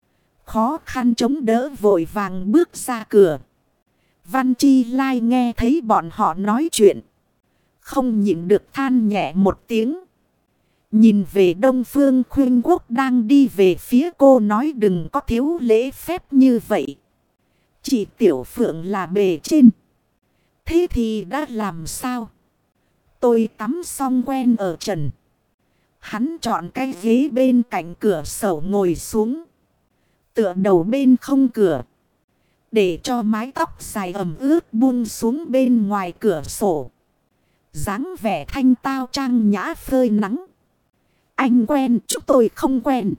Khó khăn chống đỡ vội vàng bước ra cửa. Văn Chi Lai nghe thấy bọn họ nói chuyện. Không nhịn được than nhẹ một tiếng. Nhìn về Đông Phương Khuyên Quốc đang đi về phía cô nói đừng có thiếu lễ phép như vậy. Chị Tiểu Phượng là bề trên. Thế thì đã làm sao? Tôi tắm xong quen ở trần. Hắn chọn cái ghế bên cạnh cửa sổ ngồi xuống. Tựa đầu bên không cửa. Để cho mái tóc dài ẩm ướt buông xuống bên ngoài cửa sổ. Dáng vẻ thanh tao trang nhã phơi nắng. Anh quen, chúng tôi không quen.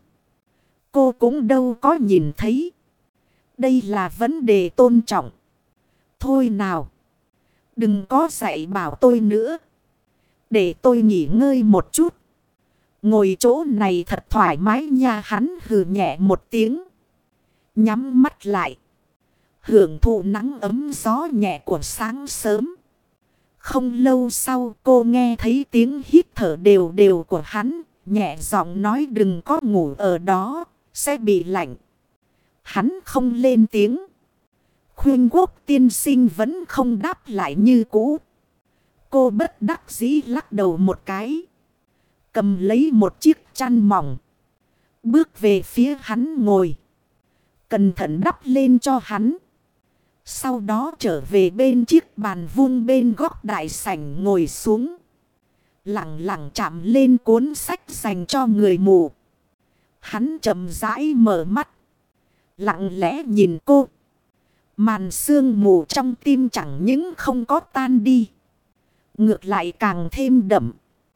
Cô cũng đâu có nhìn thấy. Đây là vấn đề tôn trọng. Thôi nào. Đừng có dạy bảo tôi nữa. Để tôi nghỉ ngơi một chút. Ngồi chỗ này thật thoải mái nha. Hắn hừ nhẹ một tiếng. Nhắm mắt lại. Hưởng thụ nắng ấm gió nhẹ của sáng sớm. Không lâu sau cô nghe thấy tiếng hít thở đều đều của hắn. Nhẹ giọng nói đừng có ngủ ở đó. Sẽ bị lạnh. Hắn không lên tiếng. Khuyên Quốc tiên sinh vẫn không đáp lại như cũ. Cô bất đắc dĩ lắc đầu một cái. Cầm lấy một chiếc chăn mỏng. Bước về phía hắn ngồi. Cẩn thận đắp lên cho hắn. Sau đó trở về bên chiếc bàn vuông bên góc đại sảnh ngồi xuống. Lặng lặng chạm lên cuốn sách dành cho người mù. Hắn chậm rãi mở mắt. Lặng lẽ nhìn cô. Màn sương mù trong tim chẳng những không có tan đi. Ngược lại càng thêm đậm.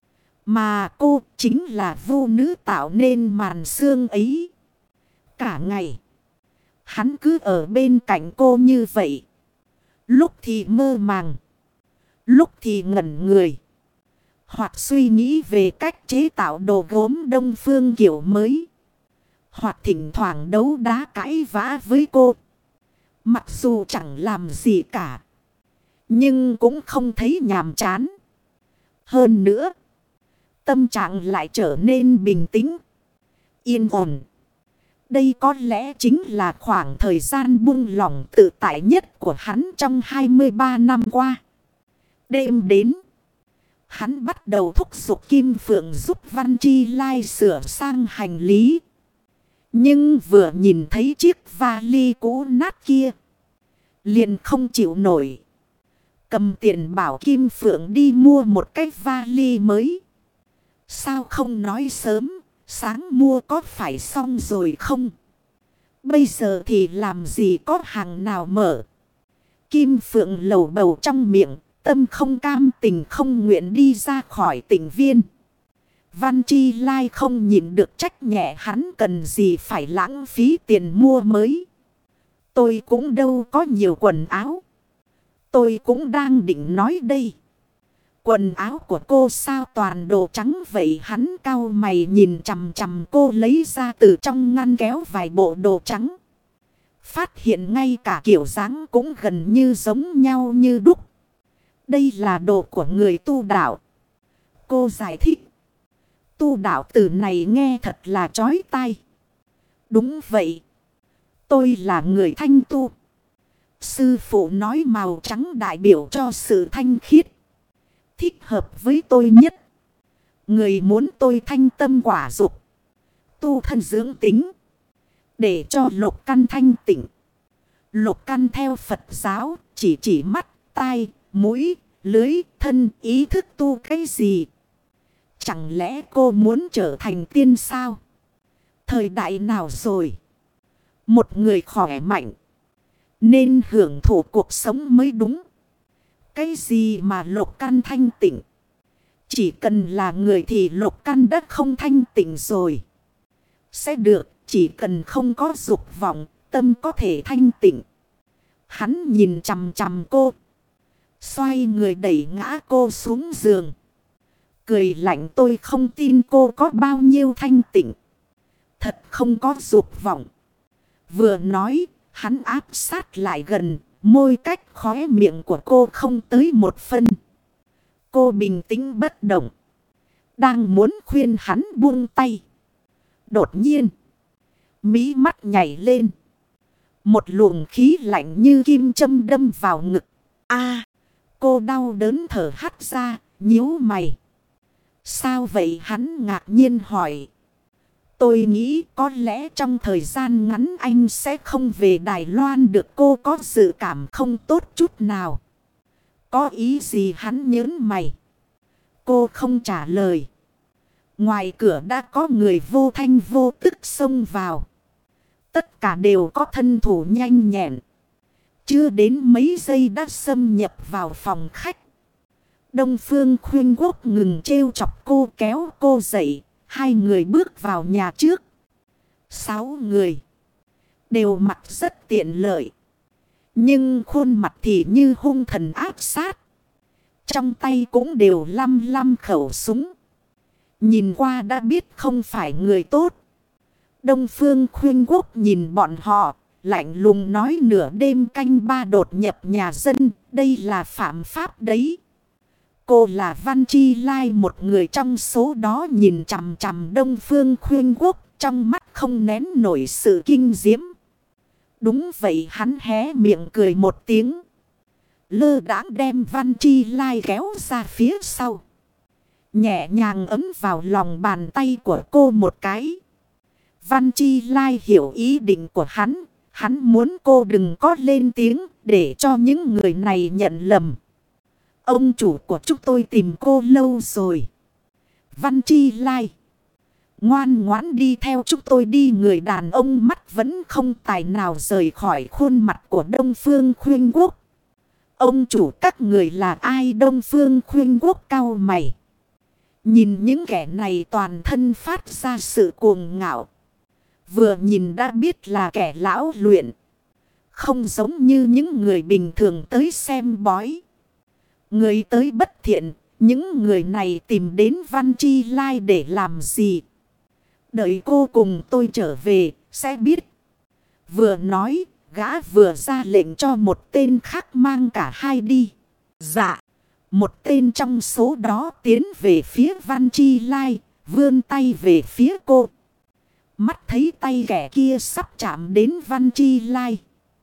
Mà cô chính là vô nữ tạo nên màn sương ấy. Cả ngày. Hắn cứ ở bên cạnh cô như vậy. Lúc thì mơ màng. Lúc thì ngẩn người. Hoặc suy nghĩ về cách chế tạo đồ gốm Đông Phương kiểu mới. Hoặc thỉnh thoảng đấu đá cãi vã với cô. Mặc dù chẳng làm gì cả. Nhưng cũng không thấy nhàm chán. Hơn nữa. Tâm trạng lại trở nên bình tĩnh. Yên ổn. Đây có lẽ chính là khoảng thời gian buông lỏng tự tại nhất của hắn trong hai mươi ba năm qua. Đêm đến. Hắn bắt đầu thúc giục Kim Phượng giúp Văn Chi Lai sửa sang hành lý. Nhưng vừa nhìn thấy chiếc vali cũ nát kia. Liền không chịu nổi. Cầm tiền bảo Kim Phượng đi mua một cái vali mới. Sao không nói sớm, sáng mua có phải xong rồi không? Bây giờ thì làm gì có hàng nào mở. Kim Phượng lầu bầu trong miệng, tâm không cam tình không nguyện đi ra khỏi tỉnh viên. Văn Chi Lai không nhịn được trách nhẹ hắn cần gì phải lãng phí tiền mua mới. Tôi cũng đâu có nhiều quần áo. Tôi cũng đang định nói đây. Quần áo của cô sao toàn đồ trắng vậy? Hắn cau mày nhìn chằm chằm cô lấy ra từ trong ngăn kéo vài bộ đồ trắng. Phát hiện ngay cả kiểu dáng cũng gần như giống nhau như đúc. Đây là đồ của người tu đạo. Cô giải thích. Tu đạo từ này nghe thật là chói tai. Đúng vậy. Tôi là người thanh tu. Sư phụ nói màu trắng đại biểu cho sự thanh khiết. Thích hợp với tôi nhất. Người muốn tôi thanh tâm quả dục. Tu thân dưỡng tính. Để cho lục căn thanh tịnh. Lục căn theo Phật giáo chỉ chỉ mắt, tai, mũi, lưới, thân ý thức tu cái gì. Chẳng lẽ cô muốn trở thành tiên sao? Thời đại nào rồi? Một người khỏe mạnh. Nên hưởng thụ cuộc sống mới đúng. Cái gì mà lục căn thanh tịnh? Chỉ cần là người thì lục căn đã không thanh tịnh rồi. Sẽ được, chỉ cần không có dục vọng, tâm có thể thanh tịnh. Hắn nhìn chằm chằm cô. Xoay người đẩy ngã cô xuống giường. Cười lạnh, tôi không tin cô có bao nhiêu thanh tịnh. Thật không có dục vọng. Vừa nói, hắn áp sát lại gần. Môi cách khóe miệng của cô không tới một phân. Cô bình tĩnh bất động. Đang muốn khuyên hắn buông tay. Đột nhiên. Mí mắt nhảy lên. Một luồng khí lạnh như kim châm đâm vào ngực. A, cô đau đớn thở hắt ra, nhíu mày. Sao vậy? Hắn ngạc nhiên hỏi. Tôi nghĩ có lẽ trong thời gian ngắn anh sẽ không về Đài Loan được. Cô có dự cảm không tốt chút nào. Có ý gì? Hắn nhớn mày. Cô không trả lời. Ngoài cửa đã có người vô thanh vô tức xông vào. Tất cả đều có thân thủ nhanh nhẹn. Chưa đến mấy giây đã xâm nhập vào phòng khách. Đông Phương Khuyên Quốc ngừng trêu chọc cô, kéo cô dậy. Hai người bước vào nhà trước. Sáu người đều mặc rất tiện lợi. Nhưng khuôn mặt thì như hung thần áp sát. Trong tay cũng đều lăm lăm khẩu súng. Nhìn qua đã biết không phải người tốt. Đông Phương Khuyên Quốc nhìn bọn họ, lạnh lùng nói nửa đêm canh ba đột nhập nhà dân, đây là phạm pháp đấy. Cô là Văn Chi Lai, một người trong số đó, nhìn chằm chằm Đông Phương Khuyên Quốc, trong mắt không nén nổi sự kinh diễm. Đúng vậy, hắn hé miệng cười một tiếng. Lơ đãng đem Văn Chi Lai kéo ra phía sau. Nhẹ nhàng ấm vào lòng bàn tay của cô một cái. Văn Chi Lai hiểu ý định của hắn. Hắn muốn cô đừng có lên tiếng để cho những người này nhận lầm. Ông chủ của chúng tôi tìm cô lâu rồi. Văn Chi Lai, ngoan ngoãn đi theo chúng tôi đi. Người đàn ông mắt vẫn không tài nào rời khỏi khuôn mặt của Đông Phương Khuyên Quốc. Ông chủ các người là ai? Đông Phương Khuyên Quốc cau mày. Nhìn những kẻ này toàn thân phát ra sự cuồng ngạo. Vừa nhìn đã biết là kẻ lão luyện. Không giống như những người bình thường tới xem bói. Người tới bất thiện. Những người này tìm đến Văn Chi Lai để làm gì? Đợi cô cùng tôi trở về sẽ biết. Vừa nói, gã vừa ra lệnh cho một tên khác mang cả hai đi. Dạ. Một tên trong số đó tiến về phía Văn Chi Lai, vươn tay về phía cô. Mắt thấy tay kẻ kia sắp chạm đến Văn Chi Lai.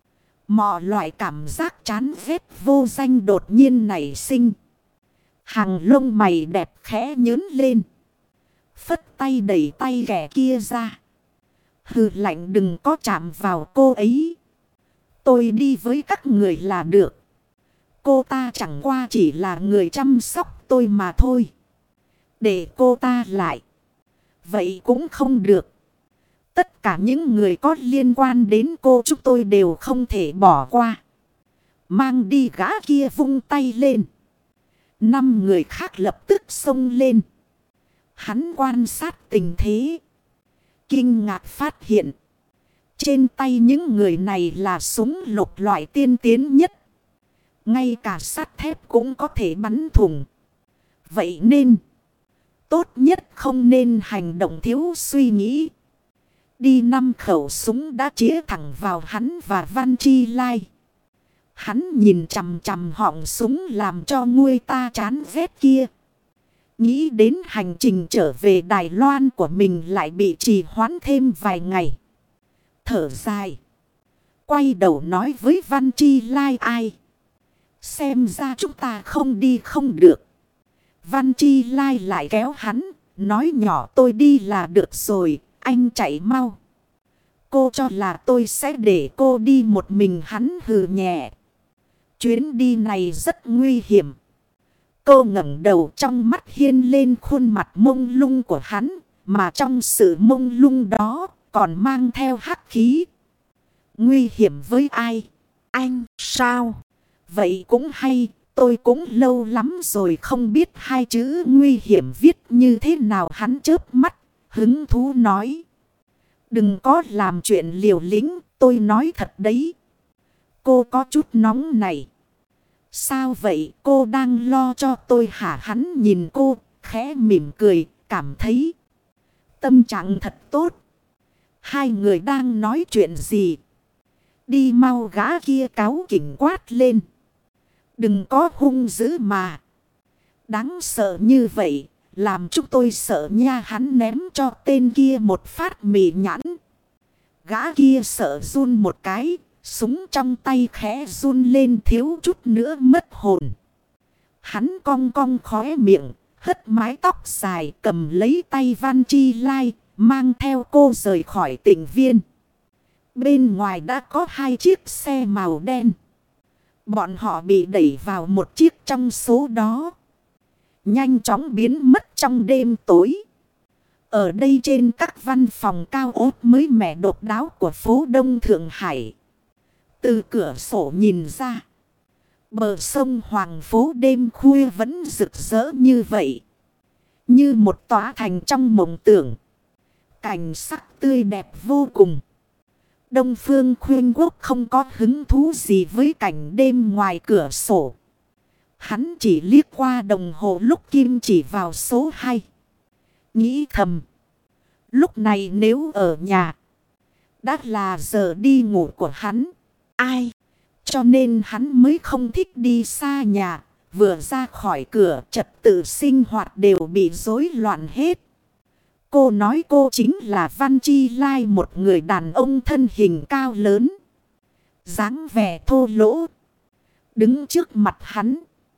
Mọi loại cảm giác chán ghét vô danh đột nhiên nảy sinh. Hàng lông mày đẹp khẽ nhớn lên. Phất tay đẩy tay kẻ kia ra. Hừ lạnh, đừng có chạm vào cô ấy. Tôi đi với các người là được. Cô ta chẳng qua chỉ là người chăm sóc tôi mà thôi. Để cô ta lại. Vậy cũng không được. Tất cả những người có liên quan đến cô chúng tôi đều không thể bỏ qua. Mang đi. Gã kia vung tay lên. Năm người khác lập tức xông lên. Hắn quan sát tình thế. Kinh ngạc phát hiện. Trên tay những người này là súng lục loại tiên tiến nhất. Ngay cả sắt thép cũng có thể bắn thủng. Vậy nên, tốt nhất không nên hành động thiếu suy nghĩ. Đi năm khẩu súng đã chĩa thẳng vào hắn và Văn Chi Lai. Hắn nhìn chằm chằm họng súng làm cho người ta chán ghét kia. Nghĩ đến hành trình trở về Đài Loan của mình lại bị trì hoãn thêm vài ngày. Thở dài. Quay đầu nói với Văn Chi Lai, ai? Xem ra chúng ta không đi không được. Văn Chi Lai lại kéo hắn. Nói nhỏ, tôi đi là được rồi. Anh chạy mau. Cô cho là tôi sẽ để cô đi một mình? Hắn hừ nhẹ. Chuyến đi này rất nguy hiểm. Cô ngẩng đầu, trong mắt hiên lên khuôn mặt mông lung của hắn. Mà trong sự mông lung đó còn mang theo hắc khí. Nguy hiểm với ai? Anh sao? Vậy cũng hay. Tôi cũng lâu lắm rồi không biết hai chữ nguy hiểm viết như thế nào. Hắn chớp mắt, hứng thú nói. Đừng có làm chuyện liều lĩnh, tôi nói thật đấy. Cô có chút nóng này. Sao vậy, cô đang lo cho tôi hả? Hắn nhìn cô, khẽ mỉm cười, cảm thấy tâm trạng thật tốt. Hai người đang nói chuyện gì? Đi mau, gã kia cáu kỉnh quát lên. Đừng có hung dữ mà. Đáng sợ như vậy, làm chúng tôi sợ nha. Hắn ném cho tên kia một phát mì nhãn. Gã kia sợ run một cái, súng trong tay khẽ run lên, thiếu chút nữa mất hồn. Hắn cong cong khóe miệng, hất mái tóc dài, cầm lấy tay Văn Chi Lai, mang theo cô rời khỏi tỉnh viên. Bên ngoài đã có hai chiếc xe màu đen. Bọn họ bị đẩy vào một chiếc trong số đó. Nhanh chóng biến mất trong đêm tối. Ở đây trên các văn phòng cao ốt mới mẻ độc đáo của phố Đông Thượng Hải. Từ cửa sổ nhìn ra, bờ sông Hoàng Phố đêm khuya vẫn rực rỡ như vậy. Như một tòa thành trong mộng tưởng. Cảnh sắc tươi đẹp vô cùng. Đông Phương Khuyên Quốc không có hứng thú gì với cảnh đêm ngoài cửa sổ. Hắn chỉ liếc qua đồng hồ lúc kim chỉ vào số hai. Nghĩ thầm. Lúc này nếu ở nhà, đã là giờ đi ngủ của hắn. Ai? Cho nên hắn mới không thích đi xa nhà. Vừa ra khỏi cửa, trật tự sinh hoạt đều bị rối loạn hết. Cô nói cô chính là Văn Chi Lai, một người đàn ông thân hình cao lớn, dáng vẻ thô lỗ. Đứng trước mặt hắn,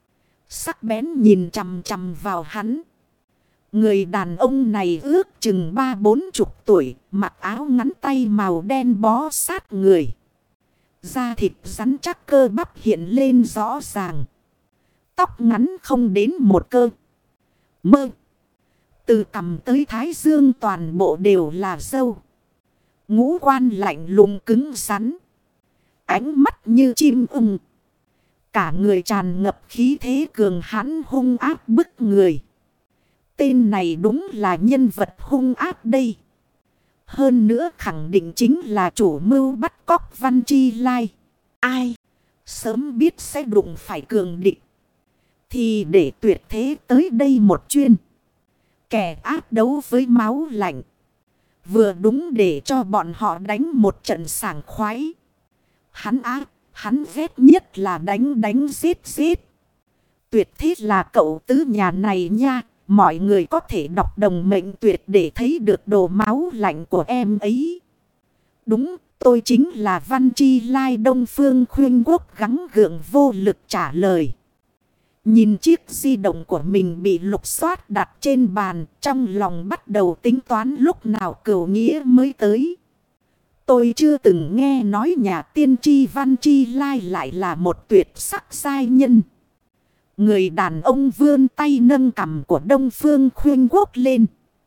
sắc bén nhìn chằm chằm vào hắn. Người đàn ông này ước chừng ba bốn chục tuổi, mặc áo ngắn tay màu đen bó sát người. Da thịt rắn chắc, cơ bắp hiện lên rõ ràng. Tóc ngắn không đến một cơ mơ. Từ cằm tới thái dương toàn bộ đều là râu. Ngũ quan lạnh lùng cứng rắn. Ánh mắt như chim ưng. Cả người tràn ngập khí thế cường hãn hung ác bức người. Tên này đúng là nhân vật hung ác đây. Hơn nữa khẳng định chính là chủ mưu bắt cóc Văn Chi Lai. Ai? Sớm biết sẽ đụng phải cường địch, thì để tuyệt thế tới đây một chuyên. Kẻ ác đấu với máu lạnh. Vừa đúng để cho bọn họ đánh một trận sảng khoái. Hắn ác, hắn ghét nhất là đánh đánh giết giết. Tuyệt thế là cậu tứ nhà này nha. Mọi người có thể đọc đồng mệnh tuyệt để thấy được đồ máu lạnh của em ấy. Đúng, tôi chính là Văn Chi Lai. Đông Phương Khuyên Quốc gắng gượng vô lực trả lời. Nhìn chiếc di động của mình bị lục soát đặt trên bàn, trong lòng bắt đầu tính toán lúc nào Cửu Nghĩa mới tới. Tôi chưa từng nghe nói nhà tiên tri Văn Chi Lai lại là một tuyệt sắc giai nhân. Người đàn ông vươn tay nâng cằm của Đông Phương Khuyên Quốc lên.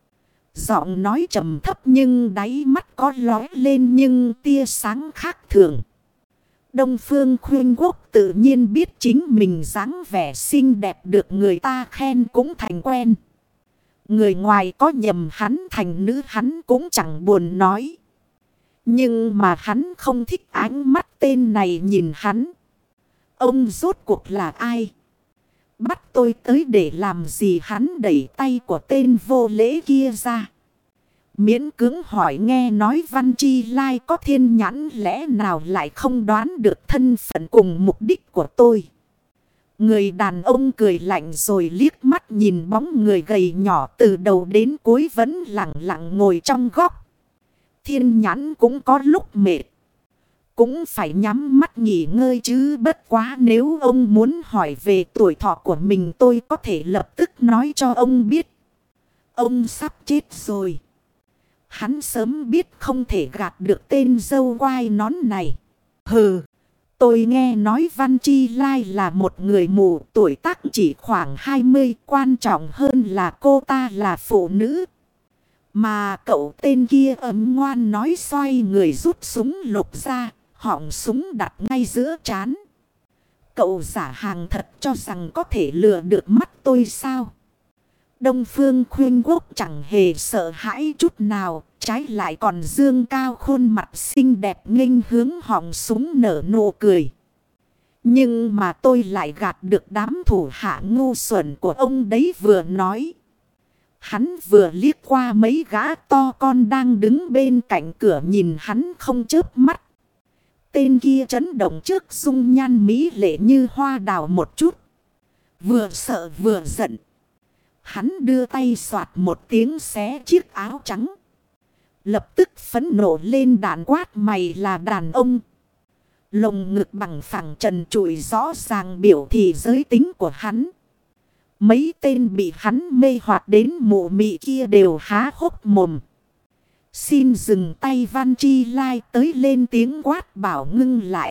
Giọng nói trầm thấp nhưng đáy mắt có lóe lên nhưng tia sáng khác thường. Đông Phương Khuyên Quốc tự nhiên biết chính mình dáng vẻ xinh đẹp được người ta khen cũng thành quen. Người ngoài có nhầm hắn thành nữ hắn cũng chẳng buồn nói. Nhưng mà hắn không thích ánh mắt tên này nhìn hắn. Ông rốt cuộc là ai? Bắt tôi tới để làm gì? Hắn đẩy tay của tên vô lễ kia ra. Miễn cưỡng hỏi, nghe nói Văn Chi Lai có thiên nhãn, lẽ nào lại không đoán được thân phận cùng mục đích của tôi? Người đàn ông cười lạnh rồi liếc mắt nhìn bóng người gầy nhỏ từ đầu đến cuối vẫn lặng lặng ngồi trong góc. Thiên nhãn cũng có lúc mệt, cũng phải nhắm mắt nghỉ ngơi chứ. Bất quá nếu ông muốn hỏi về tuổi thọ của mình, tôi có thể lập tức nói cho ông biết. Ông sắp chết rồi. Hắn sớm biết không thể gạt được tên dâu quai nón này. Hừ, tôi nghe nói Văn Chi Lai là một người mù, tuổi tác chỉ khoảng hai mươi. Quan trọng hơn là cô ta là phụ nữ. Mà cậu tên kia ấm ngoan nói, xoay người rút súng lục ra, họng súng đặt ngay giữa trán. Cậu giả hàng thật cho rằng có thể lừa được mắt tôi sao? Đông Phương Khuyên Quốc chẳng hề sợ hãi chút nào, trái lại còn dương cao khuôn mặt xinh đẹp nghênh hướng họng súng nở nụ cười. Nhưng mà tôi lại gạt được đám thủ hạ ngu xuẩn của ông đấy. Vừa nói, hắn vừa liếc qua mấy gã to con đang đứng bên cạnh cửa nhìn hắn không chớp mắt. Tên kia chấn động trước dung nhan mỹ lệ như hoa đào một chút. Vừa sợ vừa giận. Hắn đưa tay xoạt một tiếng xé chiếc áo trắng. Lập tức phẫn nộ lên đạn quát, mày là đàn ông. Lồng ngực bằng phẳng trần trụi rõ ràng biểu thị giới tính của hắn. Mấy tên bị hắn mê hoặc đến mụ mị kia đều há hốc mồm. Xin dừng tay. Văn Chi Lai tới lên tiếng quát bảo ngưng lại.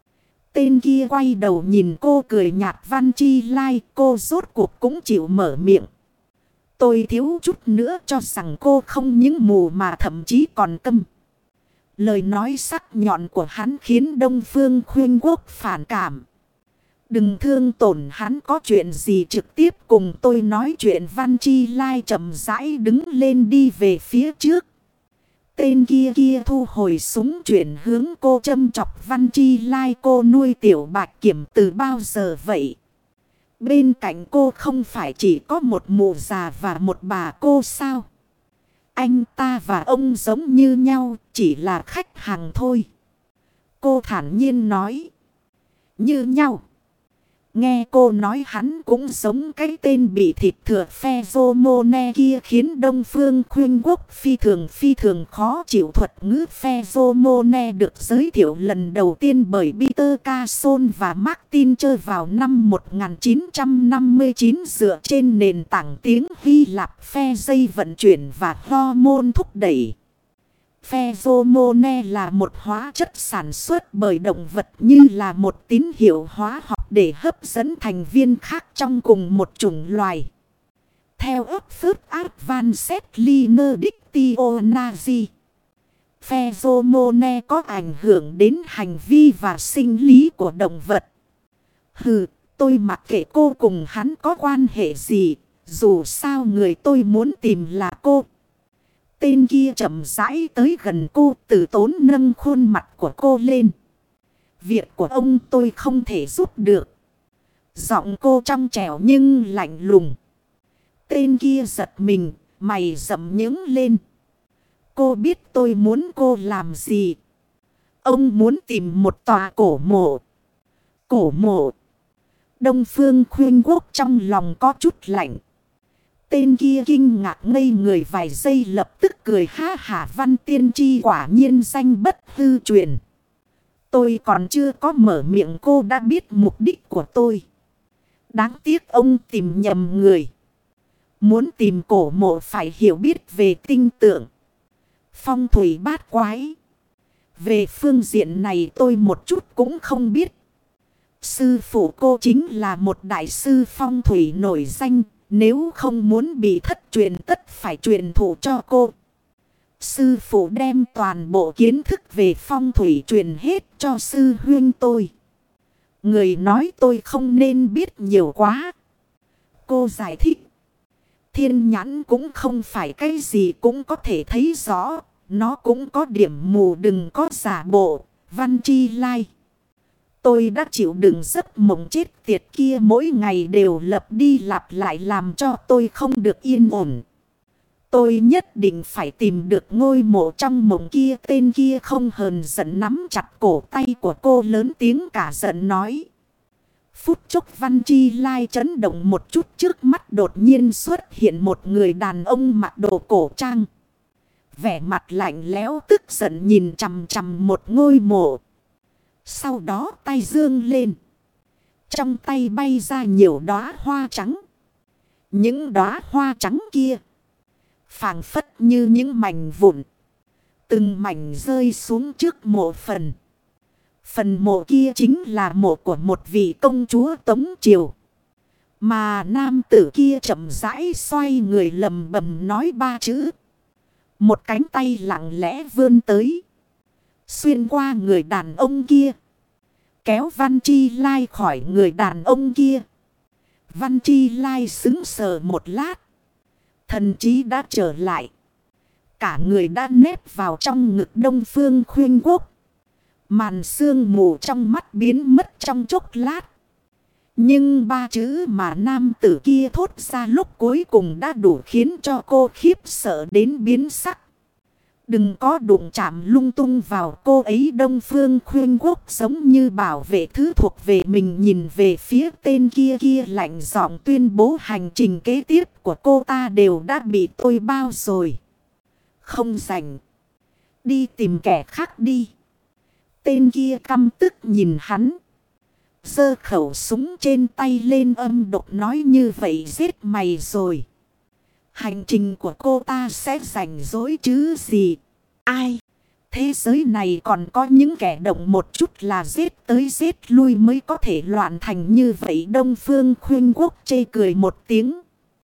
Tên kia quay đầu nhìn cô cười nhạt. Văn Chi Lai, cô rốt cuộc cũng chịu mở miệng. Tôi thiếu chút nữa cho rằng cô không những mù mà thậm chí còn câm. Lời nói sắc nhọn của hắn khiến Đông Phương Khuyên Quốc phản cảm. Đừng thương tổn hắn, có chuyện gì trực tiếp cùng tôi nói chuyện. Văn Chi Lai chậm rãi đứng lên đi về phía trước. Tên kia kia thu hồi súng chuyển hướng cô, châm chọc Văn Chi Lai. Cô nuôi Tiểu Bạch Kiểm từ bao giờ vậy? Bên cạnh cô không phải chỉ có một mụ già và một bà cô sao? Anh ta và ông giống như nhau, chỉ là khách hàng thôi. Cô thản nhiên nói. Như nhau. Nghe cô nói hắn cũng giống cái tên bị thịt thừa Phezomone kia, khiến Đông Phương Khuyên Quốc phi thường phi thường khó chịu. Thuật ngữ Phezomone được giới thiệu lần đầu tiên bởi Peter Carson và Martin chơi vào năm một nghìn chín trăm năm mươi chín dựa trên nền tảng tiếng Hy Lạp phe dây vận chuyển và hormone thúc đẩy. Phezomone là một hóa chất sản xuất bởi động vật như là một tín hiệu hóa học để hấp dẫn thành viên khác trong cùng một chủng loài. Theo Oxford Advanced Linear Dictionary, Phezomone có ảnh hưởng đến hành vi và sinh lý của động vật. Hừ, tôi mặc kệ cô cùng hắn có quan hệ gì, dù sao người tôi muốn tìm là cô. Tên kia chậm rãi tới gần cô, từ tốn nâng khuôn mặt của cô lên. Việc của ông tôi không thể giúp được. Giọng cô trong trẻo nhưng lạnh lùng. Tên kia giật mình, mày rậm nhướng lên. Cô biết tôi muốn cô làm gì? Ông muốn tìm một tòa cổ mộ. Cổ mộ. Đông Phương Khuyên Quốc trong lòng có chút lạnh. Tên kia kinh ngạc ngây người vài giây, lập tức cười ha hả. Văn tiên tri quả nhiên danh bất hư truyền. Tôi còn chưa có mở miệng cô đã biết mục đích của tôi. Đáng tiếc ông tìm nhầm người. Muốn tìm cổ mộ phải hiểu biết về tinh tượng, phong thủy bát quái. Về phương diện này tôi một chút cũng không biết. Sư phụ cô chính là một đại sư phong thủy nổi danh. Nếu không muốn bị thất truyền tất phải truyền thụ cho cô. Sư phụ đem toàn bộ kiến thức về phong thủy truyền hết cho sư huynh tôi. Người nói tôi không nên biết nhiều quá. Cô giải thích. Thiên nhãn cũng không phải cái gì cũng có thể thấy rõ. Nó cũng có điểm mù, đừng có giả bộ. Văn Chi Lai. Tôi đã chịu đựng giấc mộng chết tiệt kia mỗi ngày đều lặp đi lặp lại làm cho tôi không được yên ổn. Tôi nhất định phải tìm được ngôi mộ trong mộng kia. Tên kia không hờn giận nắm chặt cổ tay của cô, lớn tiếng cả giận nói. Phút chốc Văn Chi Lai chấn động một chút, trước mắt đột nhiên xuất hiện một người đàn ông mặc đồ cổ trang. Vẻ mặt lạnh lẽo tức giận nhìn chằm chằm một ngôi mộ. Sau đó tay dương lên. Trong tay bay ra nhiều đóa hoa trắng. Những đóa hoa trắng kia phảng phất như những mảnh vụn. Từng mảnh rơi xuống trước mộ phần. Phần mộ kia chính là mộ của một vị công chúa Tống Triều. Mà nam tử kia chậm rãi xoay người lầm bầm nói ba chữ. Một cánh tay lặng lẽ vươn tới. Xuyên qua người đàn ông kia. Kéo Văn Chi Lai khỏi người đàn ông kia. Văn Chi Lai sững sờ một lát. Thần trí đã trở lại. Cả người đã nép vào trong ngực Đông Phương Khuyên Quốc. Màn sương mù trong mắt biến mất trong chốc lát. Nhưng ba chữ mà nam tử kia thốt ra lúc cuối cùng đã đủ khiến cho cô khiếp sợ đến biến sắc. Đừng có đụng chạm lung tung vào cô ấy. Đông Phương Khuyên Quốc giống như bảo vệ thứ thuộc về mình, nhìn về phía tên kia kia lạnh giọng tuyên bố hành trình kế tiếp của cô ta đều đã bị tôi bao rồi. Không rảnh. Đi tìm kẻ khác đi. Tên kia căm tức nhìn hắn. Giơ khẩu súng trên tay lên âm độc nói như vậy giết mày rồi. Hành trình của cô ta sẽ rảnh rỗi chứ gì. Ai? Thế giới này còn có những kẻ động một chút là giết tới giết lui mới có thể loạn thành như vậy. Đông Phương Khuyên Quốc chê cười một tiếng.